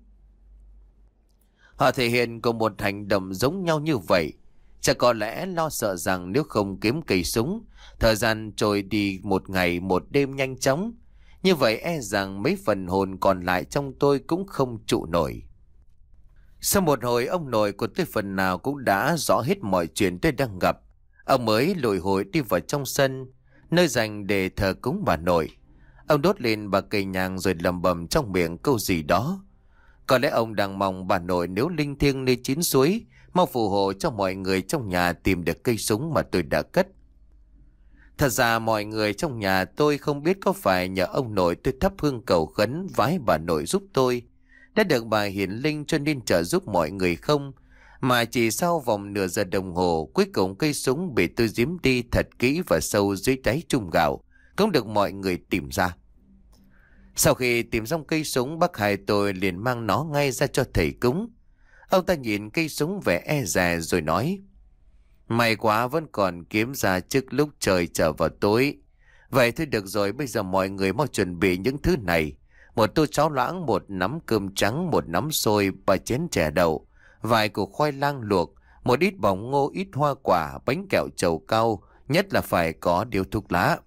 Họ thể hiện cùng một hành động giống nhau như vậy. Chắc có lẽ lo sợ rằng nếu không kiếm cây súng, thời gian trôi đi một ngày một đêm nhanh chóng. Như vậy e rằng mấy phần hồn còn lại trong tôi cũng không trụ nổi. Sau một hồi, ông nội của tôi phần nào cũng đã rõ hết mọi chuyện tôi đang gặp. Ông mới lùi hối đi vào trong sân, nơi dành để thờ cúng bà nội. Ông đốt lên bà cây nhang rồi lầm bầm trong miệng câu gì đó. Có lẽ ông đang mong bà nội nếu linh thiêng nơi chín suối, mau phù hộ cho mọi người trong nhà tìm được cây súng mà tôi đã cất. Thật ra mọi người trong nhà tôi không biết có phải nhờ ông nội tôi thắp hương cầu khấn vái bà nội giúp tôi, đã được bà hiển linh cho nên trợ giúp mọi người không, mà chỉ sau vòng nửa giờ đồng hồ, cuối cùng cây súng bị tôi giếm đi thật kỹ và sâu dưới đáy chum gạo cũng được mọi người tìm ra. Sau khi tìm xong cây súng, bác Hai tôi liền mang nó ngay ra cho thầy cúng. Ông ta nhìn cây súng vẻ e dè rồi nói: May quá vẫn còn kiếm ra trước lúc trời trở vào tối. Vậy thôi được rồi, bây giờ mọi người mau chuẩn bị những thứ này: một tô cháo loãng, một nắm cơm trắng, một nắm xôi, ba chén chè đậu, vài củ khoai lang luộc, một ít bỏng ngô, ít hoa quả, bánh kẹo trầu cau, nhất là phải có điếu thuốc lá.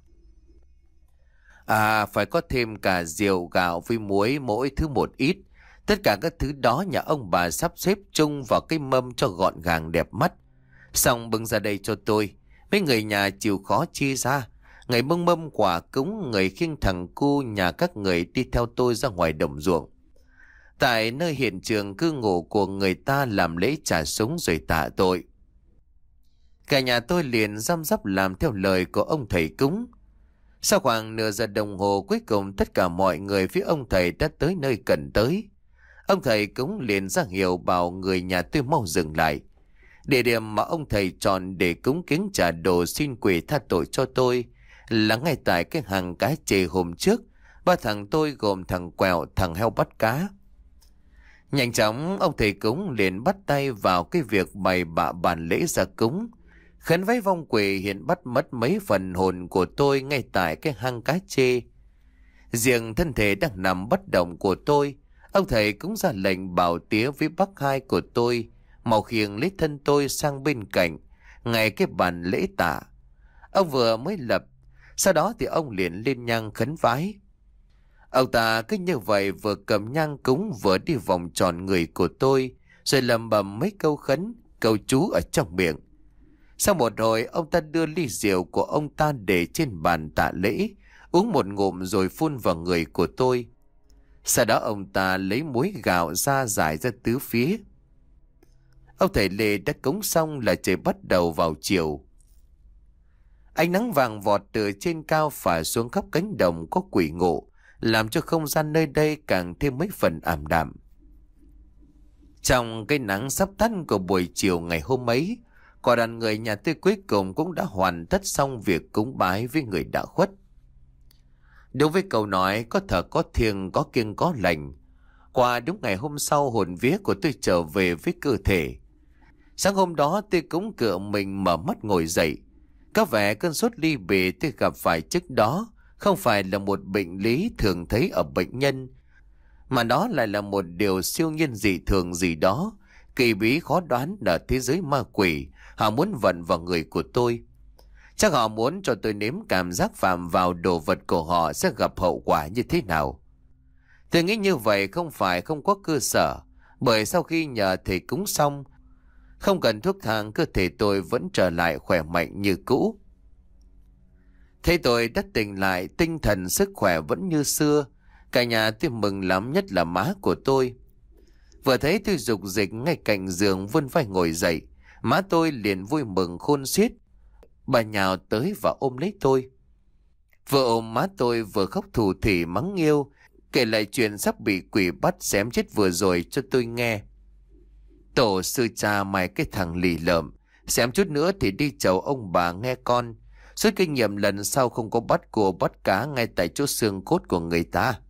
À, phải có thêm cả rượu, gạo với muối, mỗi thứ một ít. Tất cả các thứ đó nhà ông bà sắp xếp chung vào cái mâm cho gọn gàng đẹp mắt. Xong bưng ra đây cho tôi. Mấy người nhà chịu khó chia ra. Người bưng mâm quả cúng, người khiêng thằng cu nhà các người đi theo tôi ra ngoài đồng ruộng. Tại nơi hiện trường cư ngụ của người ta làm lễ trả súng rồi tạ tội. Cả nhà tôi liền răm rắp làm theo lời của ông thầy cúng. Sau khoảng nửa giờ đồng hồ, cuối cùng tất cả mọi người phía ông thầy đã tới nơi cần tới. Ông thầy cúng liền ra hiệu bảo người nhà tôi mau dừng lại. Địa điểm mà ông thầy chọn để cúng kiếng trả đồ xin quỷ tha tội cho tôi là ngay tại cái hàng cá chê hôm trước. Ba thằng tôi gồm thằng Quẹo, thằng Heo bắt cá. Nhanh chóng ông thầy cúng liền bắt tay vào cái việc bày bạ bàn lễ ra cúng. Khấn vái vong quỷ hiện bắt mất mấy phần hồn của tôi ngay tại cái hang cá chê. Riêng thân thể đang nằm bất động của tôi, ông thầy cũng ra lệnh bảo tía với bác Hai của tôi mau khiêng lấy thân tôi sang bên cạnh ngay cái bàn lễ tạ. Ông vừa mới lập, sau đó thì ông liền lên nhang khấn vái. Ông ta cứ như vậy vừa cầm nhang cúng vừa đi vòng tròn người của tôi, rồi lẩm bẩm mấy câu khấn, câu chú ở trong miệng. Sau một hồi, ông ta đưa ly rượu của ông ta để trên bàn tạ lễ, uống một ngụm rồi phun vào người của tôi. Sau đó ông ta lấy muối gạo ra rải ra tứ phía. Ông thầy Lê đã cúng xong là trời bắt đầu vào chiều. Ánh nắng vàng vọt từ trên cao phả xuống khắp cánh đồng có quỷ ngụ, làm cho không gian nơi đây càng thêm mấy phần ảm đạm. Trong cái nắng sắp tắt của buổi chiều ngày hôm ấy, cả đoàn người nhà tôi cuối cùng cũng đã hoàn tất xong việc cúng bái với người đã khuất. Đối với câu nói có thờ có thiêng, có kiêng có lành, qua đúng ngày hôm sau hồn vía của tôi trở về với cơ thể. Sáng hôm đó tôi cũng cựa mình mở mắt ngồi dậy. Có vẻ cơn sốt ly bì tôi gặp phải trước đó không phải là một bệnh lý thường thấy ở bệnh nhân, mà đó lại là một điều siêu nhiên dị thường gì đó, kỳ bí khó đoán ở thế giới ma quỷ. Họ muốn vận vào người của tôi. Chắc họ muốn cho tôi nếm cảm giác phạm vào đồ vật của họ sẽ gặp hậu quả như thế nào. Tôi nghĩ như vậy không phải không có cơ sở, bởi sau khi nhờ thầy cúng xong, không cần thuốc thang, cơ thể tôi vẫn trở lại khỏe mạnh như cũ. Thấy tôi đã tỉnh lại, tinh thần sức khỏe vẫn như xưa. Cả nhà tôi mừng lắm, nhất là má của tôi. Vừa thấy tôi rục rịch ngay cạnh giường vươn vai ngồi dậy, má tôi liền vui mừng khôn xiết. Bà nhào tới và ôm lấy tôi. Vừa ôm má tôi vừa khóc thủ thỉ mắng yêu, kể lại chuyện sắp bị quỷ bắt xém chết vừa rồi cho tôi nghe. Tổ sư cha mày cái thằng lì lợm, xém chút nữa thì đi chầu ông bà nghe con. Rút kinh nghiệm lần sau không có bắt cua bắt cá ngay tại chỗ xương cốt của người ta.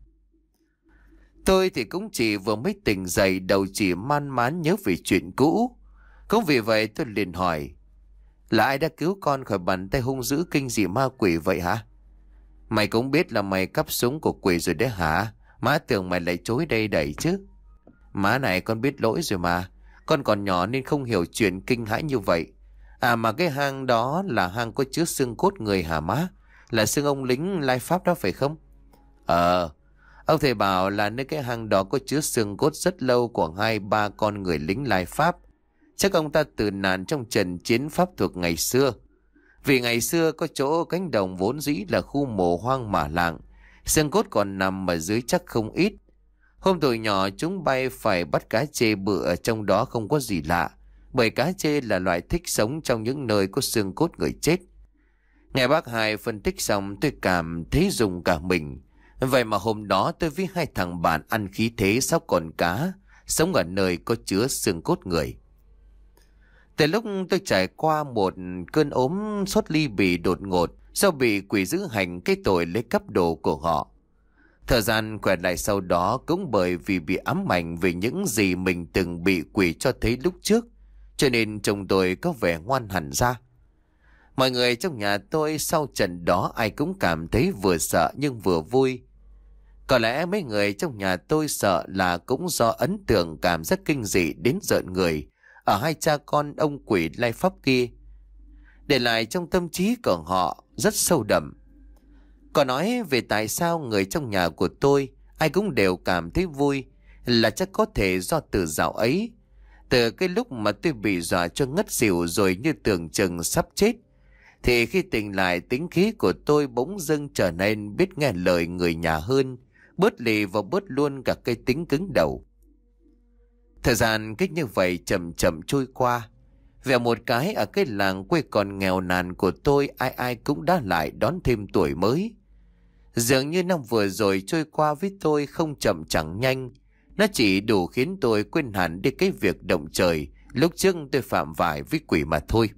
Tôi thì cũng chỉ vừa mới tỉnh dậy, đầu chỉ man mán nhớ về chuyện cũ. Cũng vì vậy tôi liền hỏi, là ai đã cứu con khỏi bàn tay hung dữ kinh dị ma quỷ vậy hả? Mày cũng biết là mày cắp súng của quỷ rồi đấy hả? Má tưởng mày lại chối đây đẩy chứ. Má này, con biết lỗi rồi mà. Con còn nhỏ nên không hiểu chuyện kinh hãi như vậy. À mà cái hang đó là hang có chứa xương cốt người hả má? Là xương ông lính Lai Pháp đó phải không? Ờ, ông thầy bảo là nơi cái hang đó có chứa xương cốt rất lâu của hai ba con người lính Lai Pháp. Chắc ông ta tử nạn trong trận chiến pháp thuộc ngày xưa. Vì ngày xưa có chỗ cánh đồng vốn dĩ là khu mồ hoang mả lạng, xương cốt còn nằm ở dưới chắc không ít. Hôm tuổi nhỏ chúng bay phải bắt cá trê bự ở trong đó không có gì lạ, bởi cá trê là loại thích sống trong những nơi có xương cốt người chết. Nghe bác Hai phân tích xong tôi cảm thấy rùng cả mình. Vậy mà hôm đó tôi với hai thằng bạn ăn khí thế sóc còn cá, sống ở nơi có chứa xương cốt người. Từ lúc tôi trải qua một cơn ốm sốt ly bì đột ngột do bị quỷ dữ hành cái tội lấy cắp đồ của họ. Thời gian khỏe lại sau đó cũng bởi vì bị ám ảnh về những gì mình từng bị quỷ cho thấy lúc trước, cho nên chồng tôi có vẻ ngoan hẳn ra. Mọi người trong nhà tôi sau trận đó ai cũng cảm thấy vừa sợ nhưng vừa vui. Có lẽ mấy người trong nhà tôi sợ là cũng do ấn tượng cảm giác kinh dị đến rợn người ở hai cha con ông quỷ Lai Pháp kia, để lại trong tâm trí của họ rất sâu đậm. Còn nói về tại sao người trong nhà của tôi ai cũng đều cảm thấy vui, là chắc có thể do từ dạo ấy, từ cái lúc mà tôi bị dọa cho ngất xỉu rồi như tưởng chừng sắp chết, thì khi tỉnh lại tính khí của tôi bỗng dưng trở nên biết nghe lời người nhà hơn, bớt lì và bớt luôn cả cái tính cứng đầu. Thời gian cách như vậy chậm chậm trôi qua. Về một cái ở cái làng quê còn nghèo nàn của tôi, ai ai cũng đã lại đón thêm tuổi mới. Dường như năm vừa rồi trôi qua với tôi không chậm chẳng nhanh. Nó chỉ đủ khiến tôi quên hẳn đi cái việc động trời lúc trước tôi phạm phải với quỷ mà thôi.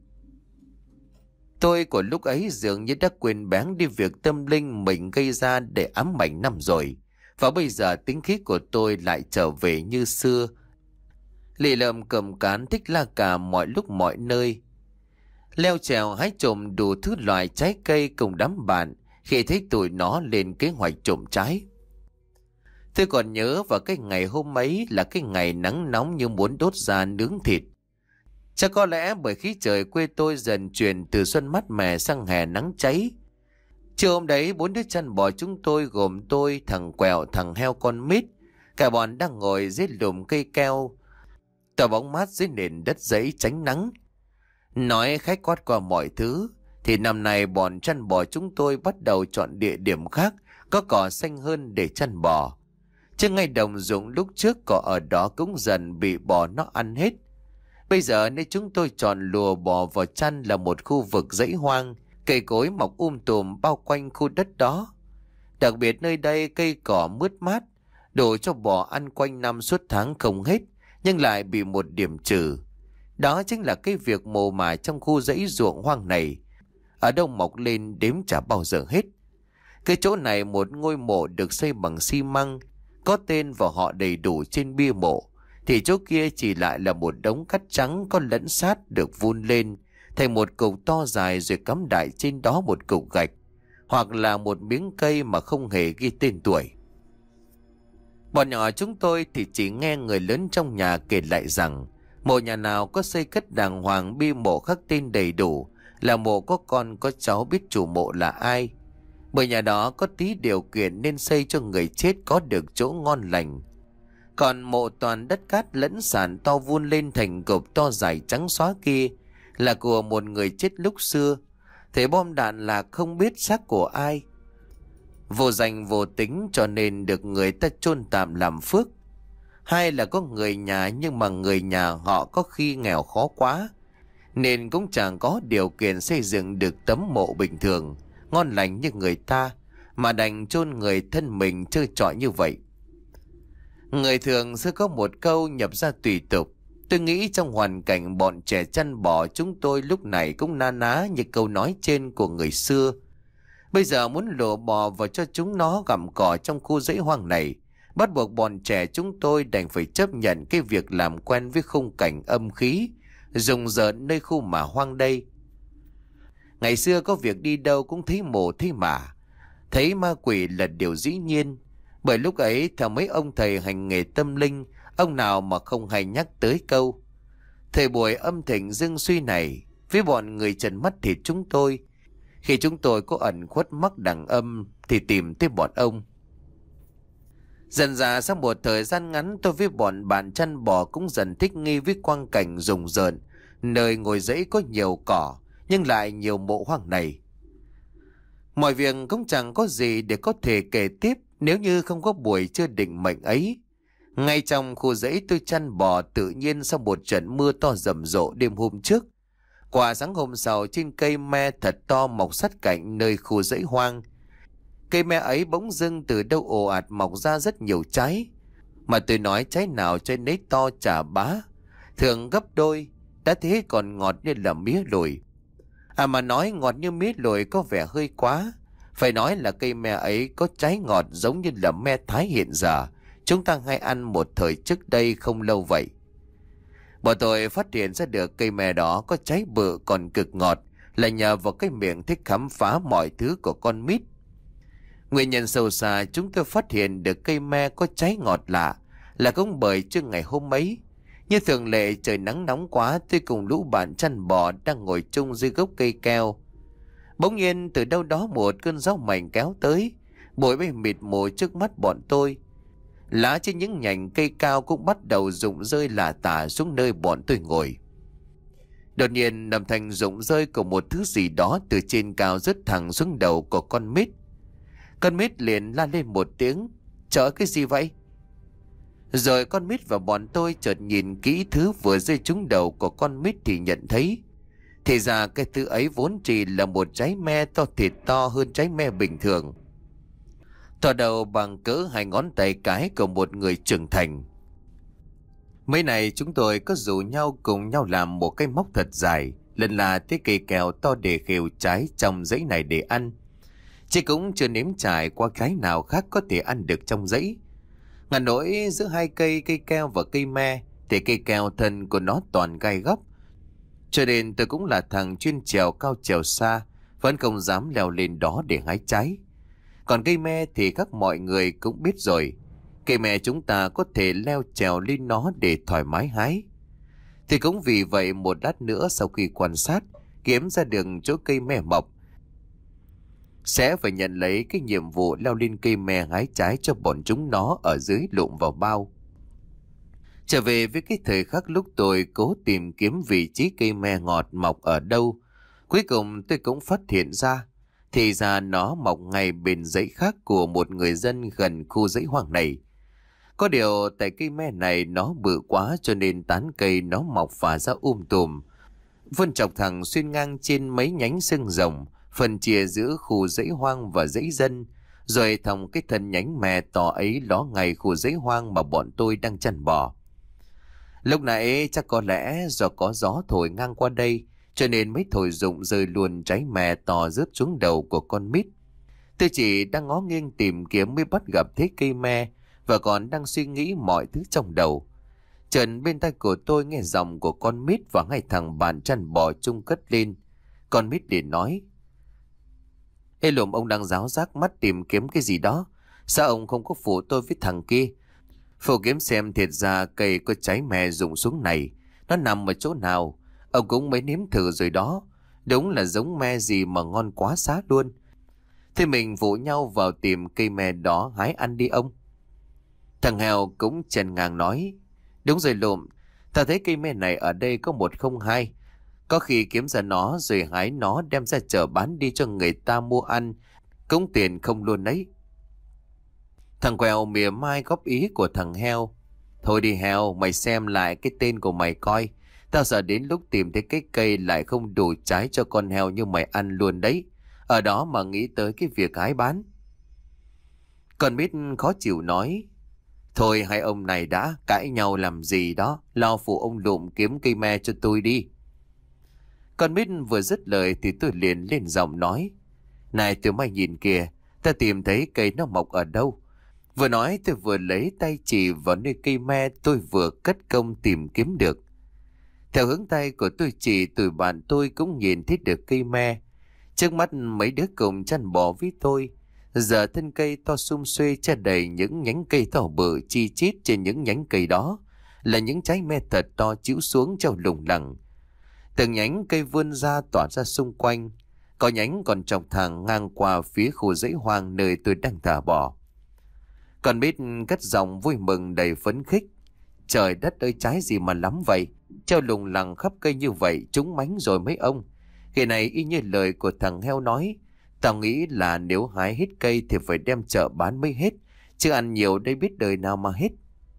Tôi của lúc ấy dường như đã quên bén đi việc tâm linh mình gây ra để ám ảnh năm rồi. Và bây giờ tính khí của tôi lại trở về như xưa. Lì lợm cầm cán thích la cà mọi lúc mọi nơi. Leo trèo hái trộm đủ thứ loại trái cây cùng đám bạn khi thấy tụi nó lên kế hoạch trộm trái. Tôi còn nhớ vào cái ngày hôm ấy là cái ngày nắng nóng như muốn đốt ra nướng thịt. Chắc có lẽ bởi khí trời quê tôi dần chuyển từ xuân mát mẻ sang hè nắng cháy. Trưa hôm đấy bốn đứa chăn bò chúng tôi gồm tôi, thằng Quẹo, thằng Heo con Mít, cả bọn đang ngồi dưới lùm cây keo, tỏa bóng mát dưới nền đất giấy tránh nắng. Nói khách quát qua mọi thứ, thì năm nay bọn chăn bò chúng tôi bắt đầu chọn địa điểm khác, có cỏ xanh hơn để chăn bò. Chứ ngay đồng ruộng lúc trước cỏ ở đó cũng dần bị bò nó ăn hết. Bây giờ nơi chúng tôi chọn lùa bò vào chăn là một khu vực dãy hoang, cây cối mọc um tùm bao quanh khu đất đó. Đặc biệt nơi đây cây cỏ mướt mát, đủ cho bò ăn quanh năm suốt tháng không hết, nhưng lại bị một điểm trừ. Đó chính là cái việc mồ mả trong khu dãy ruộng hoang này, ở đâu mọc lên đếm chả bao giờ hết. Cái chỗ này một ngôi mộ được xây bằng xi măng, có tên và họ đầy đủ trên bia mộ, thì chỗ kia chỉ lại là một đống cát trắng có lẫn sát được vun lên thành một cục to dài rồi cắm đại trên đó một cục gạch, hoặc là một miếng cây mà không hề ghi tên tuổi. Bọn nhỏ chúng tôi thì chỉ nghe người lớn trong nhà kể lại rằng mộ nhà nào có xây cất đàng hoàng bia mộ khắc tên đầy đủ là mộ có con có cháu biết chủ mộ là ai. Bởi nhà đó có tí điều kiện nên xây cho người chết có được chỗ ngon lành. Còn mộ toàn đất cát lẫn sàn to vun lên thành cột to dài trắng xóa kia là của một người chết lúc xưa. Thế bom đạn là không biết xác của ai, vô danh vô tính cho nên được người ta chôn tạm làm phước. Hai là có người nhà nhưng mà người nhà họ có khi nghèo khó quá, nên cũng chẳng có điều kiện xây dựng được tấm mộ bình thường, ngon lành như người ta, mà đành chôn người thân mình chơi trọi như vậy. Người thường sẽ có một câu nhập ra tùy tục. Tôi nghĩ trong hoàn cảnh bọn trẻ chăn bò chúng tôi lúc này cũng na ná như câu nói trên của người xưa. Bây giờ muốn lùa bò vào cho chúng nó gặm cỏ trong khu dãy hoang này, bắt buộc bọn trẻ chúng tôi đành phải chấp nhận cái việc làm quen với khung cảnh âm khí, rùng rợn nơi khu mả hoang đây. Ngày xưa có việc đi đâu cũng thấy mồ thấy mả, thấy ma quỷ là điều dĩ nhiên. Bởi lúc ấy theo mấy ông thầy hành nghề tâm linh, ông nào mà không hay nhắc tới câu thời buổi âm thịnh dương suy này với bọn người trần mắt thịt chúng tôi. Khi chúng tôi có ẩn khuất mắc đằng âm thì tìm tới bọn ông. Dần dà sau một thời gian ngắn, tôi với bọn bạn chăn bò cũng dần thích nghi với quang cảnh rùng rợn, nơi ngồi dãy có nhiều cỏ nhưng lại nhiều mộ hoang này. Mọi việc cũng chẳng có gì để có thể kể tiếp nếu như không có buổi chưa định mệnh ấy. Ngay trong khu dãy tôi chăn bò, tự nhiên sau một trận mưa to rầm rộ đêm hôm trước, qua sáng hôm sau trên cây me thật to mọc sát cạnh nơi khu dãy hoang. Cây me ấy bỗng dưng từ đâu ồ ạt mọc ra rất nhiều trái, mà tôi nói trái nào trái nấy to chà bá, thường gấp đôi, đã thế còn ngọt như là mía lùi. À mà nói ngọt như mía lùi có vẻ hơi quá, phải nói là cây me ấy có trái ngọt giống như là me Thái hiện giờ chúng ta hay ăn một thời trước đây không lâu vậy. Bọn tôi phát hiện ra được cây me đó có trái bự còn cực ngọt là nhờ vào cái miệng thích khám phá mọi thứ của con mít. Nguyên nhân sâu xa chúng tôi phát hiện được cây me có trái ngọt lạ là cũng bởi trước ngày hôm ấy, như thường lệ trời nắng nóng quá, tôi cùng lũ bạn chăn bò đang ngồi chung dưới gốc cây keo. Bỗng nhiên từ đâu đó một cơn gió mạnh kéo tới, bụi bay mịt mù trước mắt bọn tôi. Lá trên những nhành cây cao cũng bắt đầu rụng rơi lả tả xuống nơi bọn tôi ngồi. Đột nhiên âm thanh rụng rơi của một thứ gì đó từ trên cao rớt thẳng xuống đầu của con mít. Con mít liền la lên một tiếng: "Trời, cái gì vậy?" Rồi con mít và bọn tôi chợt nhìn kỹ thứ vừa rơi trúng đầu của con mít thì nhận thấy, thì ra cái thứ ấy vốn chỉ là một trái me to thịt, to hơn trái me bình thường, to đầu bằng cỡ hai ngón tay cái của một người trưởng thành. Mấy này chúng tôi có rủ nhau cùng nhau làm một cái móc thật dài, lần là cái cây kèo to để khều trái trong dãy này để ăn. Chứ cũng chưa nếm trải qua cái nào khác có thể ăn được trong dãy. Ngàn nỗi giữa hai cây cây keo và cây me thì cây keo thân của nó toàn gai góc, cho nên tôi cũng là thằng chuyên trèo cao trèo xa, vẫn không dám leo lên đó để hái trái. Còn cây me thì các mọi người cũng biết rồi, cây me chúng ta có thể leo trèo lên nó để thoải mái hái. Thì cũng vì vậy một lát nữa sau khi quan sát kiếm ra được chỗ cây me mọc, sẽ phải nhận lấy cái nhiệm vụ leo lên cây me hái trái cho bọn chúng nó ở dưới lụm vào bao. Trở về với cái thời khắc lúc tôi cố tìm kiếm vị trí cây me ngọt mọc ở đâu, cuối cùng tôi cũng phát hiện ra, thì ra nó mọc ngay bên dãy khác của một người dân gần khu dãy hoang này. Có điều tại cây me này nó bự quá cho nên tán cây nó mọc phả ra um tùm, vươn chọc thẳng xuyên ngang trên mấy nhánh xương rồng, phân chia giữa khu dãy hoang và dãy dân, rồi thòng cái thân nhánh me to ấy ló ngay khu dãy hoang mà bọn tôi đang chăn bò. Lúc nãy chắc có lẽ do có gió thổi ngang qua đây, cho nên mấy thổi rụng rơi luôn trái me to rớt xuống đầu của con mít. Tôi chỉ đang ngó nghiêng tìm kiếm mới bắt gặp thế cây me, và còn đang suy nghĩ mọi thứ trong đầu. Chợt bên tai của tôi nghe giọng của con mít và hai thằng bạn chăn bò chung cất lên. Con mít liền nói: "Ê lùm, ông đang ráo rác mắt tìm kiếm cái gì đó, sao ông không có phụ tôi với thằng kia? Phụ kiếm xem thiệt ra cây có trái me rụng xuống này, nó nằm ở chỗ nào. Ông cũng mới nếm thử rồi đó, đúng là giống me gì mà ngon quá xá luôn. Thế mình phụ nhau vào tìm cây me đó hái ăn đi ông." Thằng Hèo cũng chèn ngang nói: "Đúng rồi lùm, ta thấy cây me này ở đây có một không hai, Có khi kiếm ra nó rồi hái nó đem ra chợ bán đi cho người ta mua ăn, cũng tiền không luôn đấy. Thằng Quẹo mỉa mai góp ý của thằng Heo. Thôi đi Heo, mày xem lại cái tên của mày coi. Tao sợ đến lúc tìm thấy cái cây lại không đủ trái cho con heo như mày ăn luôn đấy. Ở đó mà nghĩ tới cái việc hái bán. Con Mít khó chịu nói. Thôi hai ông này đã cãi nhau làm gì đó, lo phụ ông Lụm kiếm cây me cho tôi đi. Con Mít vừa dứt lời thì tôi liền lên giọng nói. Này tụi mày nhìn kìa, ta tìm thấy cây nó mọc ở đâu. Vừa nói tôi vừa lấy tay chỉ vào nơi cây me tôi vừa cất công tìm kiếm được. Theo hướng tay của tôi chỉ, tụi bạn tôi cũng nhìn thấy được cây me. Trước mắt mấy đứa cùng chăn bò với tôi. Giờ thân cây to sum xuê che đầy những nhánh cây to bự chi chít trên những nhánh cây đó. Là những trái me thật to chiếu xuống treo lủng lẳng. Từng nhánh cây vươn ra tỏa ra xung quanh. Có nhánh còn trồng thẳng ngang qua phía khu dãy hoang nơi tôi đang thả bò. Con Mít cất giọng vui mừng đầy phấn khích. Trời đất ơi, trái gì mà lắm vậy? Treo lủng lẳng khắp cây như vậy trúng mánh rồi mấy ông. Cái này y như lời của thằng Heo nói. Tao nghĩ là nếu hái hết cây thì phải đem chợ bán mới hết. Chứ ăn nhiều đây biết đời nào mà hết.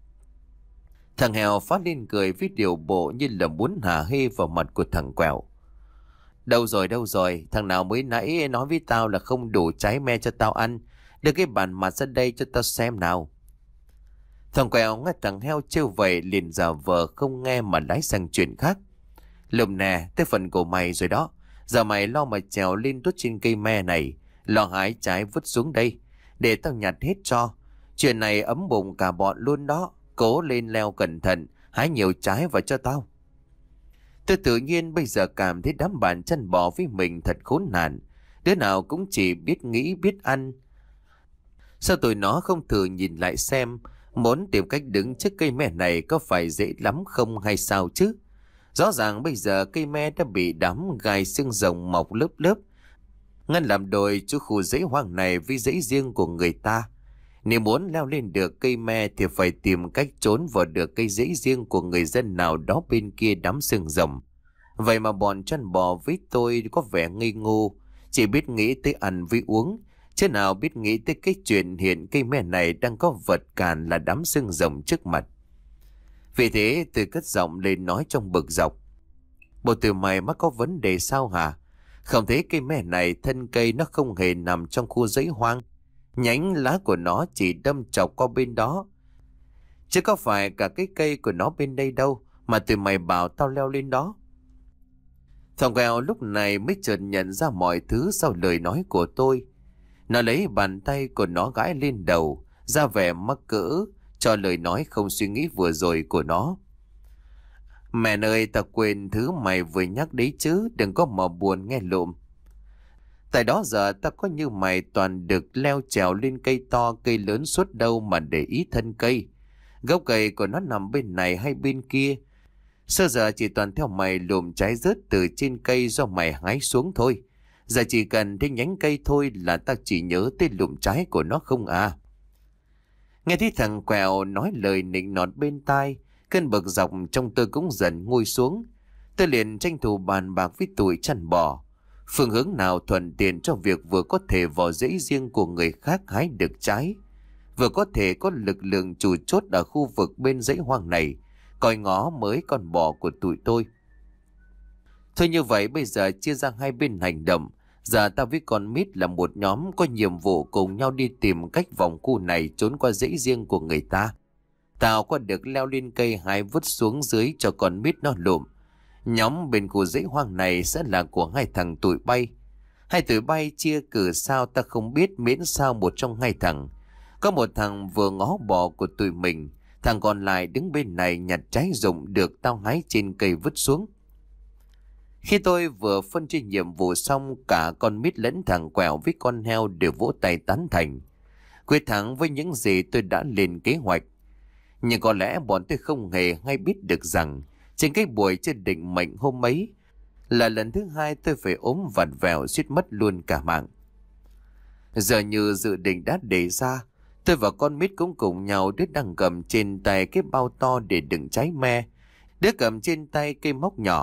Thằng Heo phát lên cười với điều bộ như là muốn hả hê vào mặt của thằng Quẹo. Đâu rồi đâu rồi, thằng nào mới nãy nói với tao là không đủ trái me cho tao ăn. Đưa cái bàn mặt ra đây cho tao xem nào. Thằng Quẹo nghe thằng Heo trêu vậy liền giả vờ không nghe mà lái sang chuyện khác. Lùm nè, tới phần của mày rồi đó. Giờ mày lo mà trèo lên tuốt trên cây me này, lo hái trái vứt xuống đây, để tao nhặt hết cho. Chuyện này ấm bụng cả bọn luôn đó. Cố lên leo cẩn thận, hái nhiều trái vào cho tao. Tôi tự nhiên bây giờ cảm thấy đám bạn chăn bò với mình thật khốn nạn. Đứa nào cũng chỉ biết nghĩ biết ăn. Sao tụi nó không thử nhìn lại xem, muốn tìm cách đứng trước cây me này có phải dễ lắm không hay sao chứ? Rõ ràng bây giờ cây me đã bị đám gai xương rồng mọc lớp lớp, ngăn làm đôi chỗ khu dãy hoang này với dãy riêng của người ta. Nếu muốn leo lên được cây me thì phải tìm cách trốn vào được cây dãy riêng của người dân nào đó bên kia đám xương rồng. Vậy mà bọn chăn bò với tôi có vẻ ngây ngô, chỉ biết nghĩ tới ăn với uống, chứ nào biết nghĩ tới cái chuyện hiện cây me này đang có vật cản là đám xương rồng trước mặt. Vì thế tôi cất giọng lên nói trong bực dọc. Bộ tụi mày mắc có vấn đề sao hả? Không thấy cây me này thân cây nó không hề nằm trong khu dãy hoang. Nhánh lá của nó chỉ đâm chọc qua bên đó. Chứ có phải cả cái cây của nó bên đây đâu mà tụi mày bảo tao leo lên đó. Thằng Quẹo lúc này mới chợt nhận ra mọi thứ sau lời nói của tôi. Nó lấy bàn tay của nó gãi lên đầu, ra vẻ mắc cỡ cho lời nói không suy nghĩ vừa rồi của nó. Mẹ ơi, tao quên thứ mày vừa nhắc đấy chứ, đừng có mà buồn nghe lụm. Tại đó giờ tao có như mày toàn được leo trèo lên cây to cây lớn suốt đâu mà để ý thân cây. Gốc cây của nó nằm bên này hay bên kia. Sơ giờ chỉ toàn theo mày lụm trái rớt từ trên cây do mày hái xuống thôi. Giờ chỉ cần thấy nhánh cây thôi là tao chỉ nhớ tới lụm trái của nó không à. Nghe thấy thằng Quẹo nói lời nịnh nọt bên tai, cơn bực dọc trong tôi cũng dần nguôi xuống. Tôi liền tranh thủ bàn bạc với tụi chăn bò. Phương hướng nào thuận tiện cho việc vừa có thể vào rẫy riêng của người khác hái được trái, vừa có thể có lực lượng chủ chốt ở khu vực bên dãy hoang này, coi ngó mới con bò của tụi tôi. Thôi như vậy bây giờ chia ra hai bên hành động. Giờ tao với con Mít là một nhóm có nhiệm vụ cùng nhau đi tìm cách vòng khu này trốn qua rẫy riêng của người ta. Tao có được leo lên cây hái vứt xuống dưới cho con Mít nó lụm. Nhóm bên khu dãy hoang này sẽ là của hai thằng tụi bay. Hai tụi bay chia cử sao ta không biết, miễn sao một trong hai thằng. Có một thằng vừa ngó bò của tụi mình, thằng còn lại đứng bên này nhặt trái rụng được tao hái trên cây vứt xuống. Khi tôi vừa phân chia nhiệm vụ xong, cả con Mít lẫn thằng Quẹo với con Heo đều vỗ tay tán thành, quyết thắng với những gì tôi đã lên kế hoạch. Nhưng có lẽ bọn tôi không hề hay biết được rằng trên cái buổi trên định mệnh hôm ấy là lần thứ hai tôi phải ốm vặt vẹo suýt mất luôn cả mạng. Giờ như dự định đã đề ra, tôi và con Mít cũng cùng nhau, đứa đang cầm trên tay cái bao to để đựng trái me, đứa cầm trên tay cây móc nhỏ,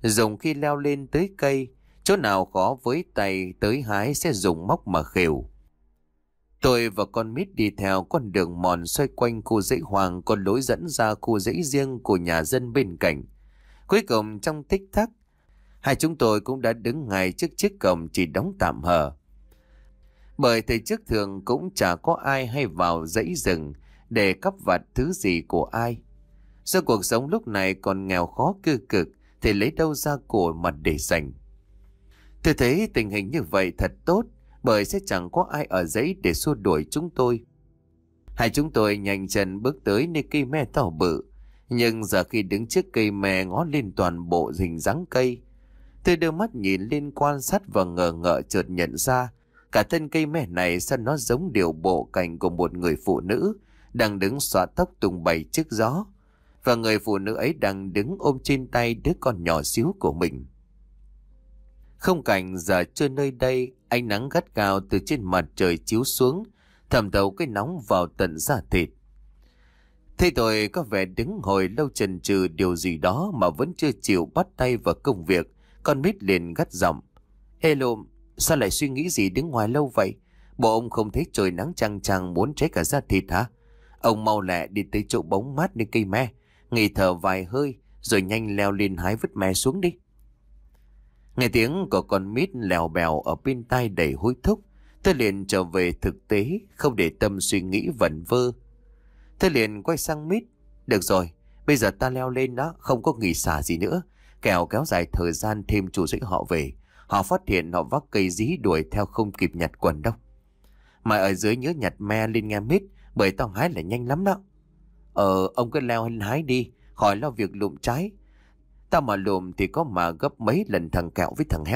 dùng khi leo lên tới cây, chỗ nào khó với tay tới hái sẽ dùng móc mà khều. Tôi và con Mít đi theo con đường mòn xoay quanh khu dãy hoang có lối dẫn ra khu dãy riêng của nhà dân bên cạnh. Cuối cùng trong tích tắc, hai chúng tôi cũng đã đứng ngay trước chiếc cổng chỉ đóng tạm hờ. Bởi thời trước thường cũng chả có ai hay vào dãy rừng để cắp vặt thứ gì của ai. Do cuộc sống lúc này còn nghèo khó cơ cực thì lấy đâu ra của mặt để dành. Tôi thấy tình hình như vậy thật tốt, bởi sẽ chẳng có ai ở dãy để xua đuổi chúng tôi. Hai chúng tôi nhanh chân bước tới nơi cây me to bự, nhưng giờ khi đứng trước cây me ngó lên toàn bộ hình dáng cây, tôi đưa mắt nhìn lên quan sát và ngờ ngợ chợt nhận ra cả thân cây me này sao nó giống điệu bộ cảnh của một người phụ nữ đang đứng xõa tóc tung bay trước gió, và người phụ nữ ấy đang đứng ôm trên tay đứa con nhỏ xíu của mình. Không cảnh giờ trưa nơi đây, ánh nắng gắt gao từ trên mặt trời chiếu xuống, thẩm thấu cái nóng vào tận da thịt. Thế tôi có vẻ đứng hồi lâu chần chừ điều gì đó mà vẫn chưa chịu bắt tay vào công việc. Con Mít liền gắt giọng: "Ê Lùm, sao lại suy nghĩ gì đứng ngoài lâu vậy? Bộ ông không thấy trời nắng chang chang muốn cháy cả da thịt hả? Ông mau lẹ đi tới chỗ bóng mát nơi cây me, nghỉ thở vài hơi rồi nhanh leo lên hái vứt me xuống đi." Nghe tiếng của con Mít lèo bèo ở bên tai đầy hối thúc, tôi liền trở về thực tế, không để tâm suy nghĩ vẩn vơ. Tôi liền quay sang Mít: "Được rồi, bây giờ ta leo lên đó, không có nghỉ xả gì nữa. Kẻo kéo dài thời gian thêm chủ dãy họ về, họ phát hiện họ vác cây dí đuổi theo không kịp nhặt quần đâu. Mà ở dưới nhớ nhặt me lên nghe Mít, bởi tao hái là nhanh lắm đó." "Ờ, ông cứ leo lên hái đi, khỏi lo việc lụm trái. Tao mà lùm thì có mà gấp mấy lần thằng Kẹo với thằng Heo."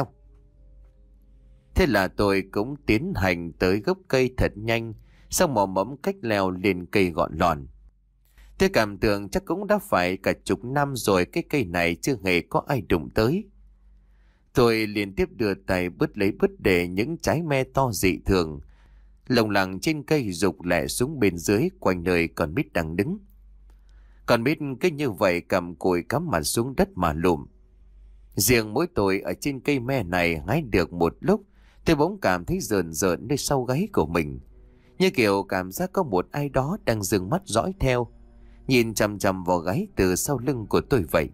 Thế là tôi cũng tiến hành tới gốc cây thật nhanh, xong mò mẫm cách leo lên cây gọn lòn. Tôi cảm tưởng chắc cũng đã phải cả chục năm rồi cái cây này chưa hề có ai đụng tới. Tôi liên tiếp đưa tay bứt lấy bứt để những trái me to dị thường lồng lẳng trên cây rục lẹ xuống bên dưới quanh nơi con Mít đang đứng. Còn Mít cứ như vậy cầm cùi cắm mặt xuống đất mà lùm. Riêng mỗi tôi ở trên cây me này hái được một lúc, tôi bỗng cảm thấy rờn rợn nơi sau gáy của mình, như kiểu cảm giác có một ai đó đang dừng mắt dõi theo, nhìn chằm chằm vào gáy từ sau lưng của tôi vậy.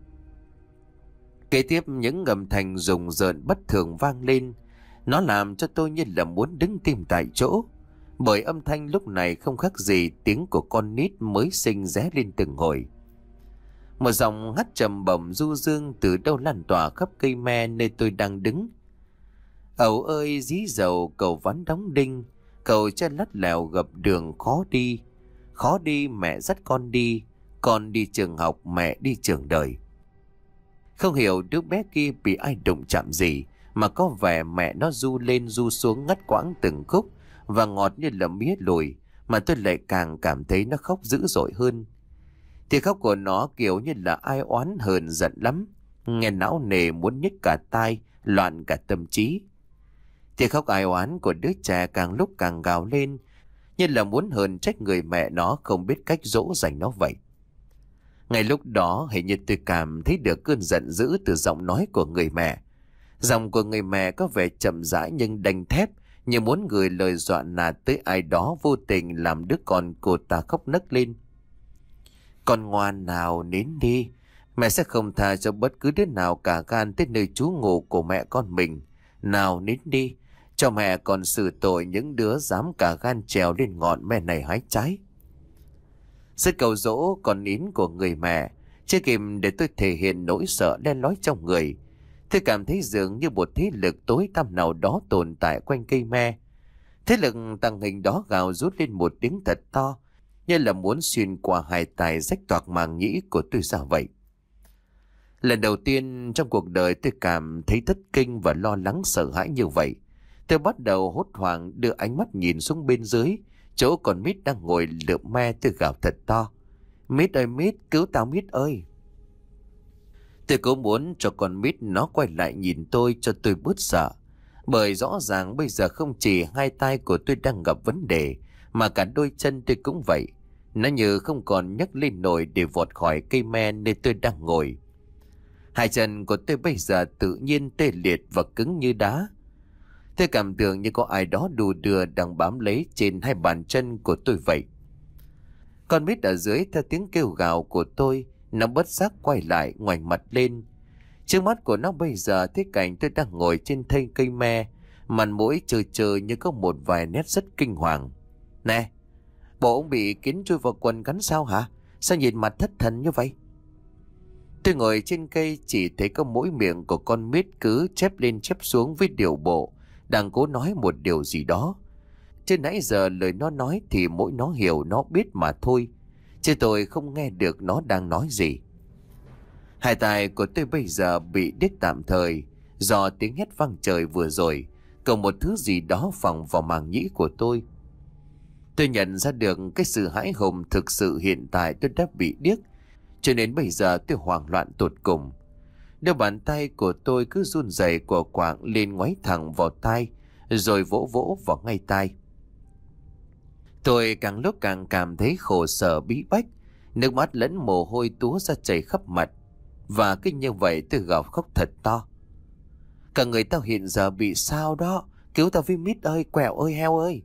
Kế tiếp những âm thanh rùng rợn bất thường vang lên, nó làm cho tôi như là muốn đứng tim tại chỗ, bởi âm thanh lúc này không khác gì tiếng của con nít mới sinh ré lên từng hồi. Một dòng hắt trầm bổng du dương từ đâu lan tỏa khắp cây me nơi tôi đang đứng. "Ẩu ơi dí dầu cầu ván đóng đinh, cầu chân lắt lèo gập đường khó đi. Khó đi mẹ dắt con đi, con đi trường học mẹ đi trường đời." Không hiểu đứa bé kia bị ai đụng chạm gì mà có vẻ mẹ nó du lên du xuống ngắt quãng từng khúc và ngọt như là mía lùi, mà tôi lại càng cảm thấy nó khóc dữ dội hơn. Thì khóc của nó kiểu như là ai oán hờn giận lắm, nghe não nề muốn nhức cả tai, loạn cả tâm trí. Thì khóc ai oán của đứa trẻ càng lúc càng gào lên, như là muốn hờn trách người mẹ nó không biết cách dỗ dành nó vậy. Ngay lúc đó hình như tôi cảm thấy được cơn giận dữ từ giọng nói của người mẹ. Giọng của người mẹ có vẻ chậm rãi nhưng đanh thép, như muốn gửi lời dọa nạt tới ai đó vô tình làm đứa con cô ta khóc nấc lên. "Con ngoan nào, nín đi. Mẹ sẽ không tha cho bất cứ đứa nào cả gan tới nơi trú ngụ của mẹ con mình. Nào nín đi, cho mẹ còn xử tội những đứa dám cả gan trèo lên ngọn me này hái trái." Sự cầu dỗ còn nín của người mẹ chưa kịp để tôi thể hiện nỗi sợ len lói trong người, tôi cảm thấy dường như một thế lực tối tăm nào đó tồn tại quanh cây me. Thế lực tàng hình đó gào rút lên một tiếng thật to, như là muốn xuyên qua hai tài rách toạc màng nhĩ của tôi ra vậy. Lần đầu tiên trong cuộc đời tôi cảm thấy thất kinh và lo lắng sợ hãi như vậy. Tôi bắt đầu hốt hoảng đưa ánh mắt nhìn xuống bên dưới, chỗ con Mít đang ngồi lượm me. Tôi gào thật to: "Mít ơi Mít, cứu tao Mít ơi!" Tôi cũng muốn cho con Mít nó quay lại nhìn tôi cho tôi bớt sợ, bởi rõ ràng bây giờ không chỉ hai tay của tôi đang gặp vấn đề, mà cả đôi chân tôi cũng vậy. Nó như không còn nhấc lên nổi để vọt khỏi cây me nơi tôi đang ngồi. Hai chân của tôi bây giờ tự nhiên tê liệt và cứng như đá. Tôi cảm tưởng như có ai đó đù đưa đang bám lấy trên hai bàn chân của tôi vậy. Con mít ở dưới theo tiếng kêu gào của tôi, nó bất giác quay lại ngoảnh mặt lên. Trước mắt của nó bây giờ thấy cảnh tôi đang ngồi trên thân cây me, mặt mũi trơ trơ như có một vài nét rất kinh hoàng. Nè, bộ ông bị kiến chui vào quần cắn sao hả? Sao nhìn mặt thất thần như vậy? Tôi ngồi trên cây chỉ thấy có mỗi miệng của con mít cứ chép lên chép xuống với điệu bộ, đang cố nói một điều gì đó. Chứ nãy giờ lời nó nói thì mỗi nó hiểu nó biết mà thôi, chứ tôi không nghe được nó đang nói gì. Hai tai của tôi bây giờ bị điếc tạm thời do tiếng hét vang trời vừa rồi, còn một thứ gì đó phóng vào màng nhĩ của tôi. Tôi nhận ra được cái sự hãi hùng thực sự hiện tại tôi đã bị điếc, cho nên bây giờ tôi hoảng loạn tột cùng. Đôi bàn tay của tôi cứ run rẩy của quạng lên ngoáy thẳng vào tai, rồi vỗ vỗ vào ngay tai. Tôi càng lúc càng cảm thấy khổ sở bí bách, nước mắt lẫn mồ hôi túa ra chảy khắp mặt. Và cứ như vậy tôi gào khóc thật to. Cả người tao hiện giờ bị sao đó, cứu tao với mít ơi, quẹo ơi, heo ơi.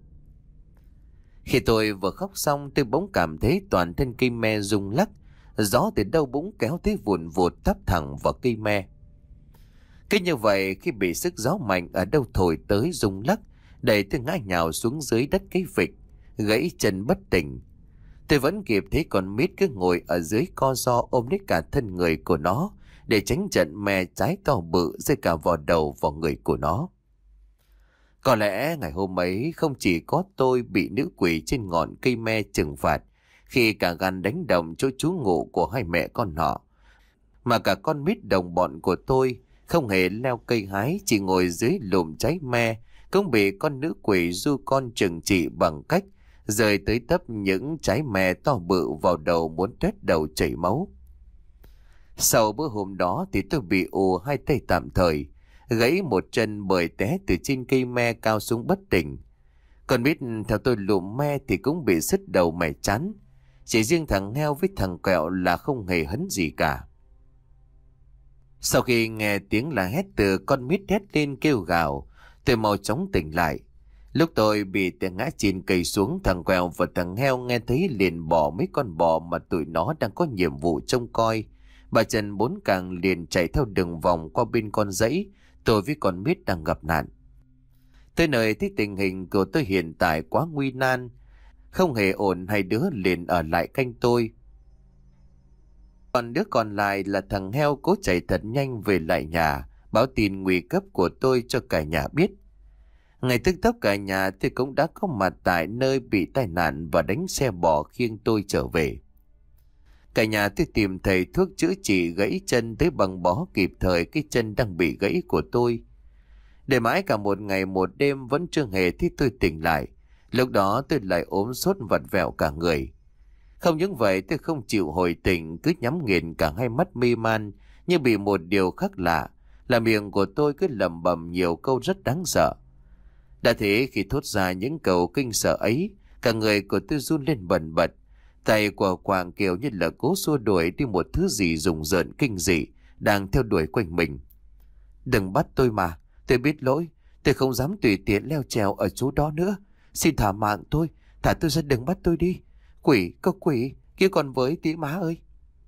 Khi tôi vừa khóc xong, tôi bỗng cảm thấy toàn thân cây me rung lắc, gió từ đâu bỗng kéo tới vụn vụt tấp thẳng vào cây me. Cứ như vậy, khi bị sức gió mạnh ở đâu thổi tới rung lắc, đẩy tôi ngã nhào xuống dưới đất cái vịch, gãy chân bất tỉnh. Tôi vẫn kịp thấy con mít cứ ngồi ở dưới co ro ôm lấy cả thân người của nó để tránh trận me trái to bự rơi cả vào đầu vào người của nó. Có lẽ ngày hôm ấy không chỉ có tôi bị nữ quỷ trên ngọn cây me trừng phạt khi cả gan đánh đồng chỗ trú ngụ của hai mẹ con họ, mà cả con mít đồng bọn của tôi không hề leo cây hái, chỉ ngồi dưới lùm trái me cũng bị con nữ quỷ du con trừng trị bằng cách rời tới tấp những trái me to bự vào đầu muốn tuét đầu chảy máu. Sau bữa hôm đó thì tôi bị ù hai tay tạm thời, gãy một chân bởi té từ trên cây me cao xuống bất tỉnh. Còn biết theo tôi lụm me thì cũng bị sứt đầu mẻ chán. Chỉ riêng thằng heo với thằng kẹo là không hề hấn gì cả. Sau khi nghe tiếng la hét từ con mít hét lên kêu gào, tôi mau chóng tỉnh lại. Lúc tôi bị té ngã trên cây xuống, thằng quèo và thằng heo nghe thấy liền bỏ mấy con bò mà tụi nó đang có nhiệm vụ trông coi. Bà Trần bốn càng liền chạy theo đường vòng qua bên con dãy tôi với con mít đang gặp nạn. Tới nơi thấy tình hình của tôi hiện tại quá nguy nan, không hề ổn, hai đứa liền ở lại canh tôi. Còn đứa còn lại là thằng heo cố chạy thật nhanh về lại nhà, báo tin nguy cấp của tôi cho cả nhà biết. Ngày tức tốc cả nhà tôi cũng đã có mặt tại nơi bị tai nạn và đánh xe bò khiêng tôi trở về. Cả nhà tôi tìm thầy thuốc chữa trị gãy chân tới bằng bó kịp thời cái chân đang bị gãy của tôi. Để mãi cả một ngày một đêm vẫn chưa hề thấy tôi tỉnh lại. Lúc đó tôi lại ốm sốt vặt vẹo cả người. Không những vậy, tôi không chịu hồi tỉnh, cứ nhắm nghiền cả hai mắt mê man như bị một điều khác lạ, là miệng của tôi cứ lẩm bẩm nhiều câu rất đáng sợ. Đã thế khi thốt ra những câu kinh sợ ấy, cả người của tôi run lên bần bật, tay của quàng kiểu như là cố xua đuổi đi một thứ gì rùng rợn kinh dị đang theo đuổi quanh mình. Đừng bắt tôi mà, tôi biết lỗi, tôi không dám tùy tiện leo trèo ở chỗ đó nữa. Xin thả mạng tôi, thả tôi ra, đừng bắt tôi đi. Quỷ, có quỷ, kia còn với tí má ơi.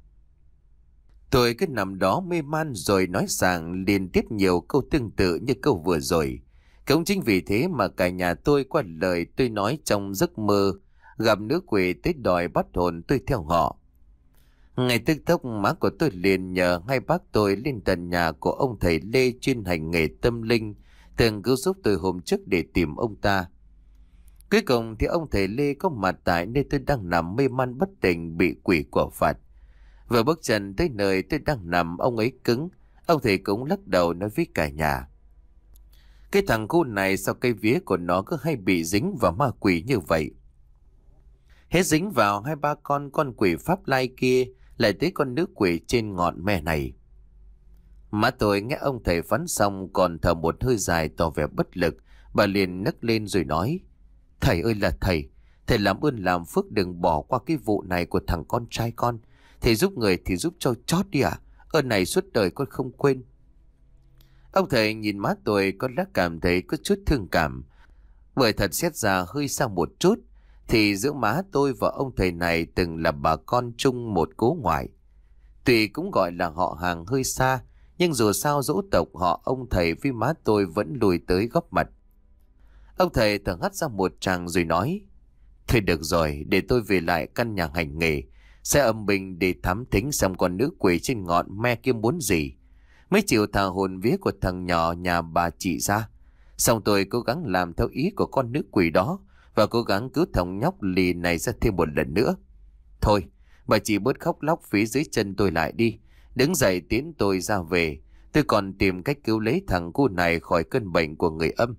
Tôi cứ nằm đó mê man rồi nói sàng liên tiếp nhiều câu tương tự như câu vừa rồi. Cũng chính vì thế mà cả nhà tôi qua lời tôi nói trong giấc mơ, gặp nữ quỷ tới đòi bắt hồn tôi theo họ. Ngày tức tốc má của tôi liền nhờ hai bác tôi lên tận nhà của ông thầy Lê chuyên hành nghề tâm linh, từng cứu giúp tôi hôm trước để tìm ông ta. Cuối cùng thì ông thầy Lê có mặt tại nơi tôi đang nằm mê man bất tỉnh bị quỷ của phạt. Vừa bước chân tới nơi tôi đang nằm, ông ấy cứng. Ông thầy cũng lắc đầu nói với cả nhà: cái thằng cu này sao cây vía của nó cứ hay bị dính vào ma quỷ như vậy. Hết dính vào hai ba con con quỷ Pháp Lai kia, lại tới con nữ quỷ trên ngọn me này. Má tôi nghe ông thầy phán xong còn thở một hơi dài tỏ vẻ bất lực. Bà liền nấc lên rồi nói: thầy ơi là thầy, thầy làm ơn làm phước đừng bỏ qua cái vụ này của thằng con trai con. Thầy giúp người thì giúp cho chót đi à. Ơn này suốt đời con không quên. Ông thầy nhìn má tôi, con đã cảm thấy có chút thương cảm. Bởi thật xét ra hơi xa một chút, thì giữa má tôi và ông thầy này từng là bà con chung một cố ngoại. Tuy cũng gọi là họ hàng hơi xa, nhưng dù sao dỗ tộc họ ông thầy với má tôi vẫn lùi tới góp mặt. Ông thầy thở hắt ra một tràng rồi nói: Thôi được rồi, để tôi về lại căn nhà hành nghề, sẽ âm binh để thám thính xem con nữ quỷ trên ngọn me kia muốn gì, mới chịu thả hồn vía của thằng nhỏ nhà bà chị ra. Xong tôi cố gắng làm theo ý của con nữ quỷ đó và cố gắng cứu thằng nhóc lì này ra thêm một lần nữa. Thôi, bà chị bớt khóc lóc phía dưới chân tôi lại đi, đứng dậy tiến tôi ra về. Tôi còn tìm cách cứu lấy thằng cu này khỏi cơn bệnh của người âm.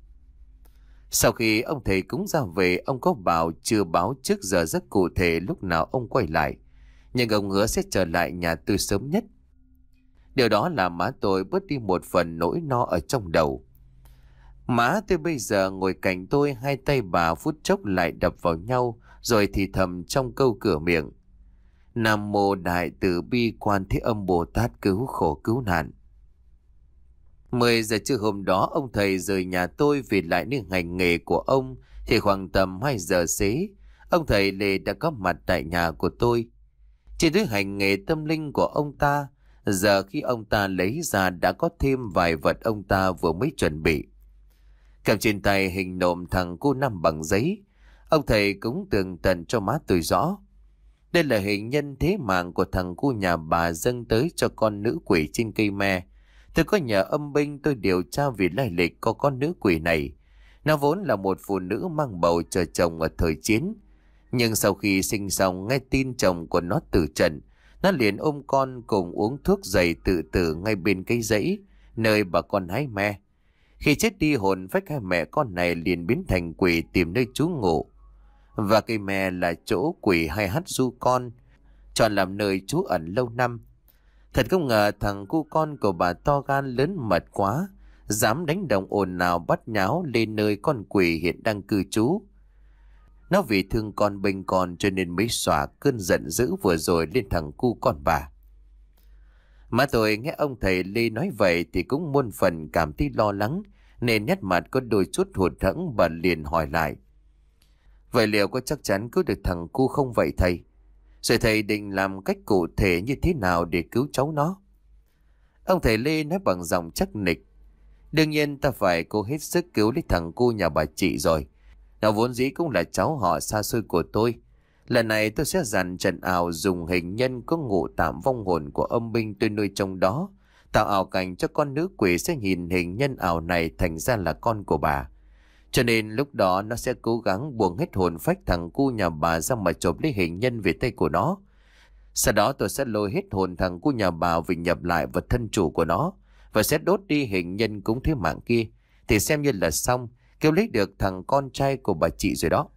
Sau khi ông thầy cúng ra về, ông có bảo chưa báo trước giờ rất cụ thể lúc nào ông quay lại, nhưng ông hứa sẽ trở lại nhà tôi sớm nhất. Điều đó làm má tôi bớt đi một phần nỗi no ở trong đầu. Má tôi bây giờ ngồi cạnh tôi, hai tay bà phút chốc lại đập vào nhau, rồi thì thầm trong câu cửa miệng: Nam mô Đại Từ Bi Quan Thế Âm Bồ Tát cứu khổ cứu nạn. Mười giờ trưa hôm đó, ông thầy rời nhà tôi về lại nơi hành nghề của ông, thì khoảng tầm hai giờ xế, ông thầy Lê đã có mặt tại nhà của tôi. Trên túi hành nghề tâm linh của ông ta, giờ khi ông ta lấy ra đã có thêm vài vật ông ta vừa mới chuẩn bị. Cầm trên tay hình nộm thằng cu năm bằng giấy, ông thầy cũng tường tận cho má tôi rõ. Đây là hình nhân thế mạng của thằng cu nhà bà dâng tới cho con nữ quỷ trên cây me. Tôi có nhờ âm binh tôi điều tra về lai lịch của con nữ quỷ này. Nó vốn là một phụ nữ mang bầu chờ chồng ở thời chiến. Nhưng sau khi sinh xong nghe tin chồng của nó tử trận, nó liền ôm con cùng uống thuốc dày tự tử ngay bên cây dãy, nơi bà con hái me. Khi chết đi, hồn phách hai mẹ con này liền biến thành quỷ tìm nơi trú ngụ. Và cây me là chỗ quỷ hay hát du con, chọn làm nơi trú ẩn lâu năm. Thật không ngờ thằng cu con của bà to gan lớn mật quá, dám đánh đồng ồn nào bắt nháo lên nơi con quỷ hiện đang cư trú. Nó vì thương con bênh con cho nên mới xỏa cơn giận dữ vừa rồi lên thằng cu con bà. Mà tôi nghe ông thầy Lê nói vậy thì cũng muôn phần cảm thấy lo lắng, nên nét mặt có đôi chút hụt hẫng. Bà liền hỏi lại: Vậy liệu có chắc chắn cứu được thằng cu không vậy thầy? Rồi thầy định làm cách cụ thể như thế nào để cứu cháu nó? Ông thầy Lê nói bằng giọng chắc nịch: Đương nhiên ta phải cố hết sức cứu lấy thằng cu nhà bà chị rồi. Nó vốn dĩ cũng là cháu họ xa xôi của tôi. Lần này tôi sẽ dàn trận ảo dùng hình nhân có ngụ tạm vong hồn của âm binh tôi nuôi trong đó, tạo ảo cảnh cho con nữ quỷ sẽ nhìn hình nhân ảo này thành ra là con của bà. Cho nên lúc đó nó sẽ cố gắng buông hết hồn phách thằng cu nhà bà ra mà chộp lấy hình nhân về tay của nó. Sau đó tôi sẽ lôi hết hồn thằng cu nhà bà về nhập lại vào thân chủ của nó, và sẽ đốt đi hình nhân cúng thế mạng kia, thì xem như là xong, kêu lấy được thằng con trai của bà chị rồi đó.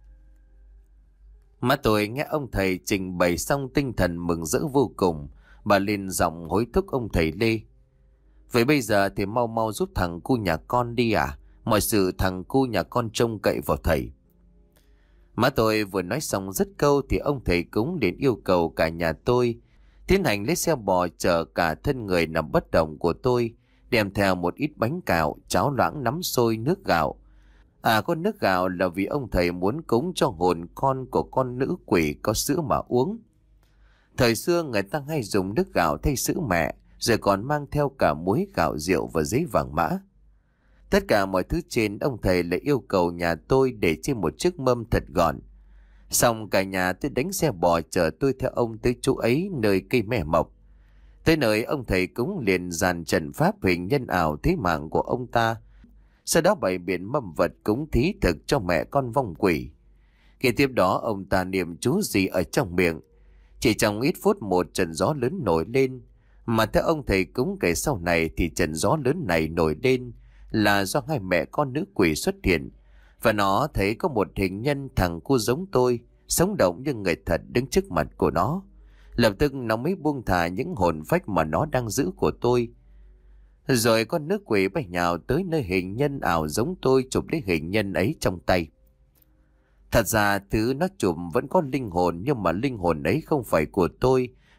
Má tôi nghe ông thầy trình bày xong tinh thần mừng rỡ vô cùng. Bà lên giọng hối thúc ông thầy Lê: Vậy bây giờ thì mau mau giúp thằng cu nhà con đi à? Mọi sự thằng cu nhà con trông cậy vào thầy. Má tôi vừa nói xong dứt câu thì ông thầy cúng đến yêu cầu cả nhà tôi tiến hành lấy xe bò chở cả thân người nằm bất động của tôi, đem theo một ít bánh cạo, cháo loãng, nắm xôi, nước gạo. À, có nước gạo là vì ông thầy muốn cúng cho hồn con của con nữ quỷ có sữa mà uống. Thời xưa người ta hay dùng nước gạo thay sữa mẹ, rồi còn mang theo cả muối, gạo, rượu và giấy vàng mã. Tất cả mọi thứ trên ông thầy lại yêu cầu nhà tôi để trên một chiếc mâm thật gọn. Xong cả nhà tôi đánh xe bò chở tôi theo ông tới chỗ ấy, nơi cây me mọc. Tới nơi ông thầy cúng liền dàn trận pháp hình nhân ảo thế mạng của ông ta. Sau đó bày biện mâm vật cúng thí thực cho mẹ con vong quỷ. Kế tiếp đó ông ta niệm chú gì ở trong miệng. Chỉ trong ít phút một trận gió lớn nổi lên. Mà theo ông thầy cúng kể sau này thì trận gió lớn này nổi lên là do hai mẹ con nữ quỷ xuất hiện. Và nó thấy có một hình nhân thằng cu giống tôi, sống động như người thật đứng trước mặt của nó. Lập tức nó mới buông thả những hồn phách mà nó đang giữ của tôi. Rồi con nữ quỷ bay nhào tới nơi hình nhân ảo giống tôi, chụp lấy hình nhân ấy trong tay. Thật ra thứ nó chụp vẫn có linh hồn, nhưng mà linh hồn ấy không phải của tôi,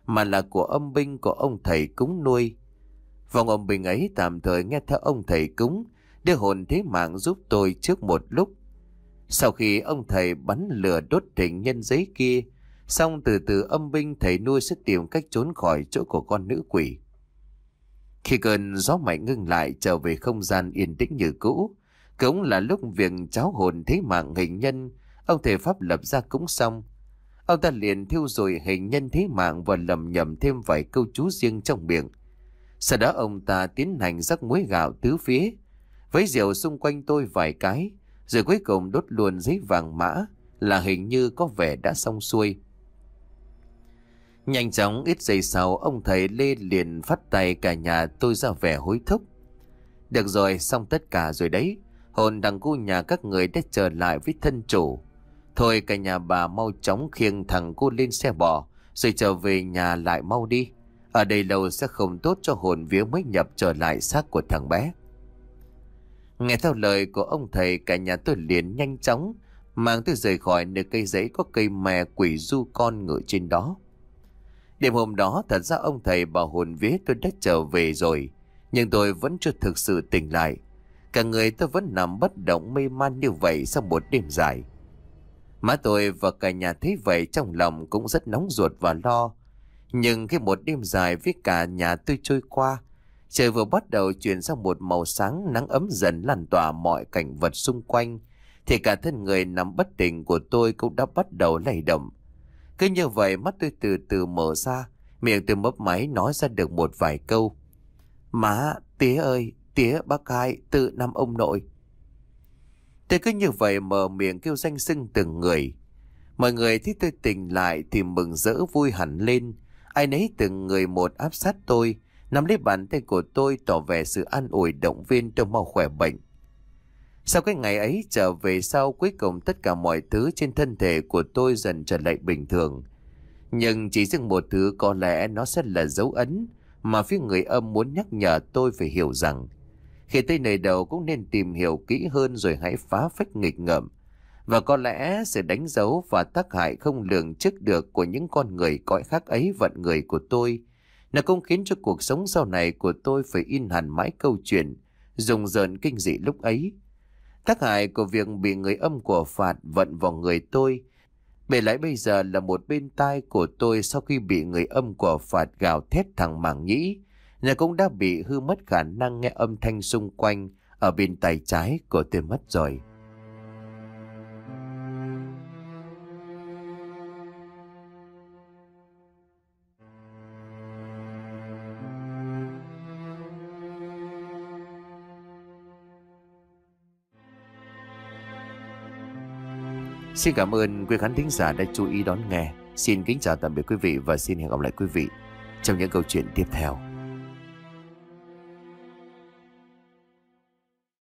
mà là của âm binh của ông thầy cúng nuôi. Vòng âm binh ấy tạm thời nghe theo ông thầy cúng, đưa hồn thế mạng giúp tôi trước một lúc. Sau khi ông thầy bắn lửa đốt thỉnh nhân giấy kia, xong từ từ âm binh thầy nuôi sẽ tìm cách trốn khỏi chỗ của con nữ quỷ. Khi cơn gió mạnh ngưng lại, trở về không gian yên tĩnh như cũ, cũng là lúc việc tráo hồn thế mạng hình nhân ông thầy pháp lập ra cúng xong. Ông ta liền thiêu rồi hình nhân thế mạng và lầm nhầm thêm vài câu chú riêng trong miệng. Sau đó ông ta tiến hành rắc muối gạo tứ phía, vấy rượu xung quanh tôi vài cái, rồi cuối cùng đốt luôn giấy vàng mã, là hình như có vẻ đã xong xuôi. Nhanh chóng ít giây sau, ông thầy Lê liền phát tay cả nhà tôi ra vẻ hối thúc. Được rồi, xong tất cả rồi đấy. Hồn đằng cu nhà các người đã trở lại với thân chủ. Thôi cả nhà bà mau chóng khiêng thằng cô lên xe bò, rồi trở về nhà lại mau đi. Ở đây lâu sẽ không tốt cho hồn vía mới nhập trở lại xác của thằng bé. Nghe theo lời của ông thầy, cả nhà tôi liền nhanh chóng mang tôi rời khỏi nơi cây giấy có cây mè quỷ du con ngựa trên đó. Đêm hôm đó thật ra ông thầy bảo hồn vía tôi đã trở về rồi, nhưng tôi vẫn chưa thực sự tỉnh lại. Cả người tôi vẫn nằm bất động mê man như vậy sau một đêm dài. Má tôi và cả nhà thấy vậy trong lòng cũng rất nóng ruột và lo. Nhưng khi một đêm dài với cả nhà tôi trôi qua, trời vừa bắt đầu chuyển sang một màu sáng, nắng ấm dần lan tỏa mọi cảnh vật xung quanh, thì cả thân người nằm bất tỉnh của tôi cũng đã bắt đầu lay động. Cứ như vậy mắt tôi từ từ mở ra, miệng tôi mấp máy nói ra được một vài câu. Má, tía ơi, tía bác hai, tự năm ông nội. Tôi cứ như vậy mở miệng kêu danh xưng từng người. Mọi người thấy tôi tỉnh lại thì mừng rỡ vui hẳn lên. Ai nấy từng người một áp sát tôi, nắm lấy bàn tay của tôi tỏ vẻ sự an ủi động viên tôi mau khỏe bệnh. Sau cái ngày ấy trở về sau, cuối cùng tất cả mọi thứ trên thân thể của tôi dần trở lại bình thường. Nhưng chỉ riêng một thứ có lẽ nó sẽ là dấu ấn mà phía người âm muốn nhắc nhở tôi phải hiểu rằng khi tới nơi đầu cũng nên tìm hiểu kỹ hơn rồi hãy phá phách nghịch ngợm. Và có lẽ sự đánh dấu và tác hại không lường trước được của những con người cõi khác ấy vận người của tôi, nó cũng khiến cho cuộc sống sau này của tôi phải in hẳn mãi câu chuyện rùng rợn kinh dị lúc ấy. Tác hại của việc bị người âm của phạt vận vào người tôi, bề lại bây giờ là một bên tai của tôi sau khi bị người âm của phạt gào thét thẳng màng nhĩ, nó cũng đã bị hư mất khả năng nghe âm thanh xung quanh ở bên tay trái của tôi mất rồi. Xin cảm ơn quý khán thính giả đã chú ý đón nghe. Xin kính chào tạm biệt quý vị và xin hẹn gặp lại quý vị trong những câu chuyện tiếp theo.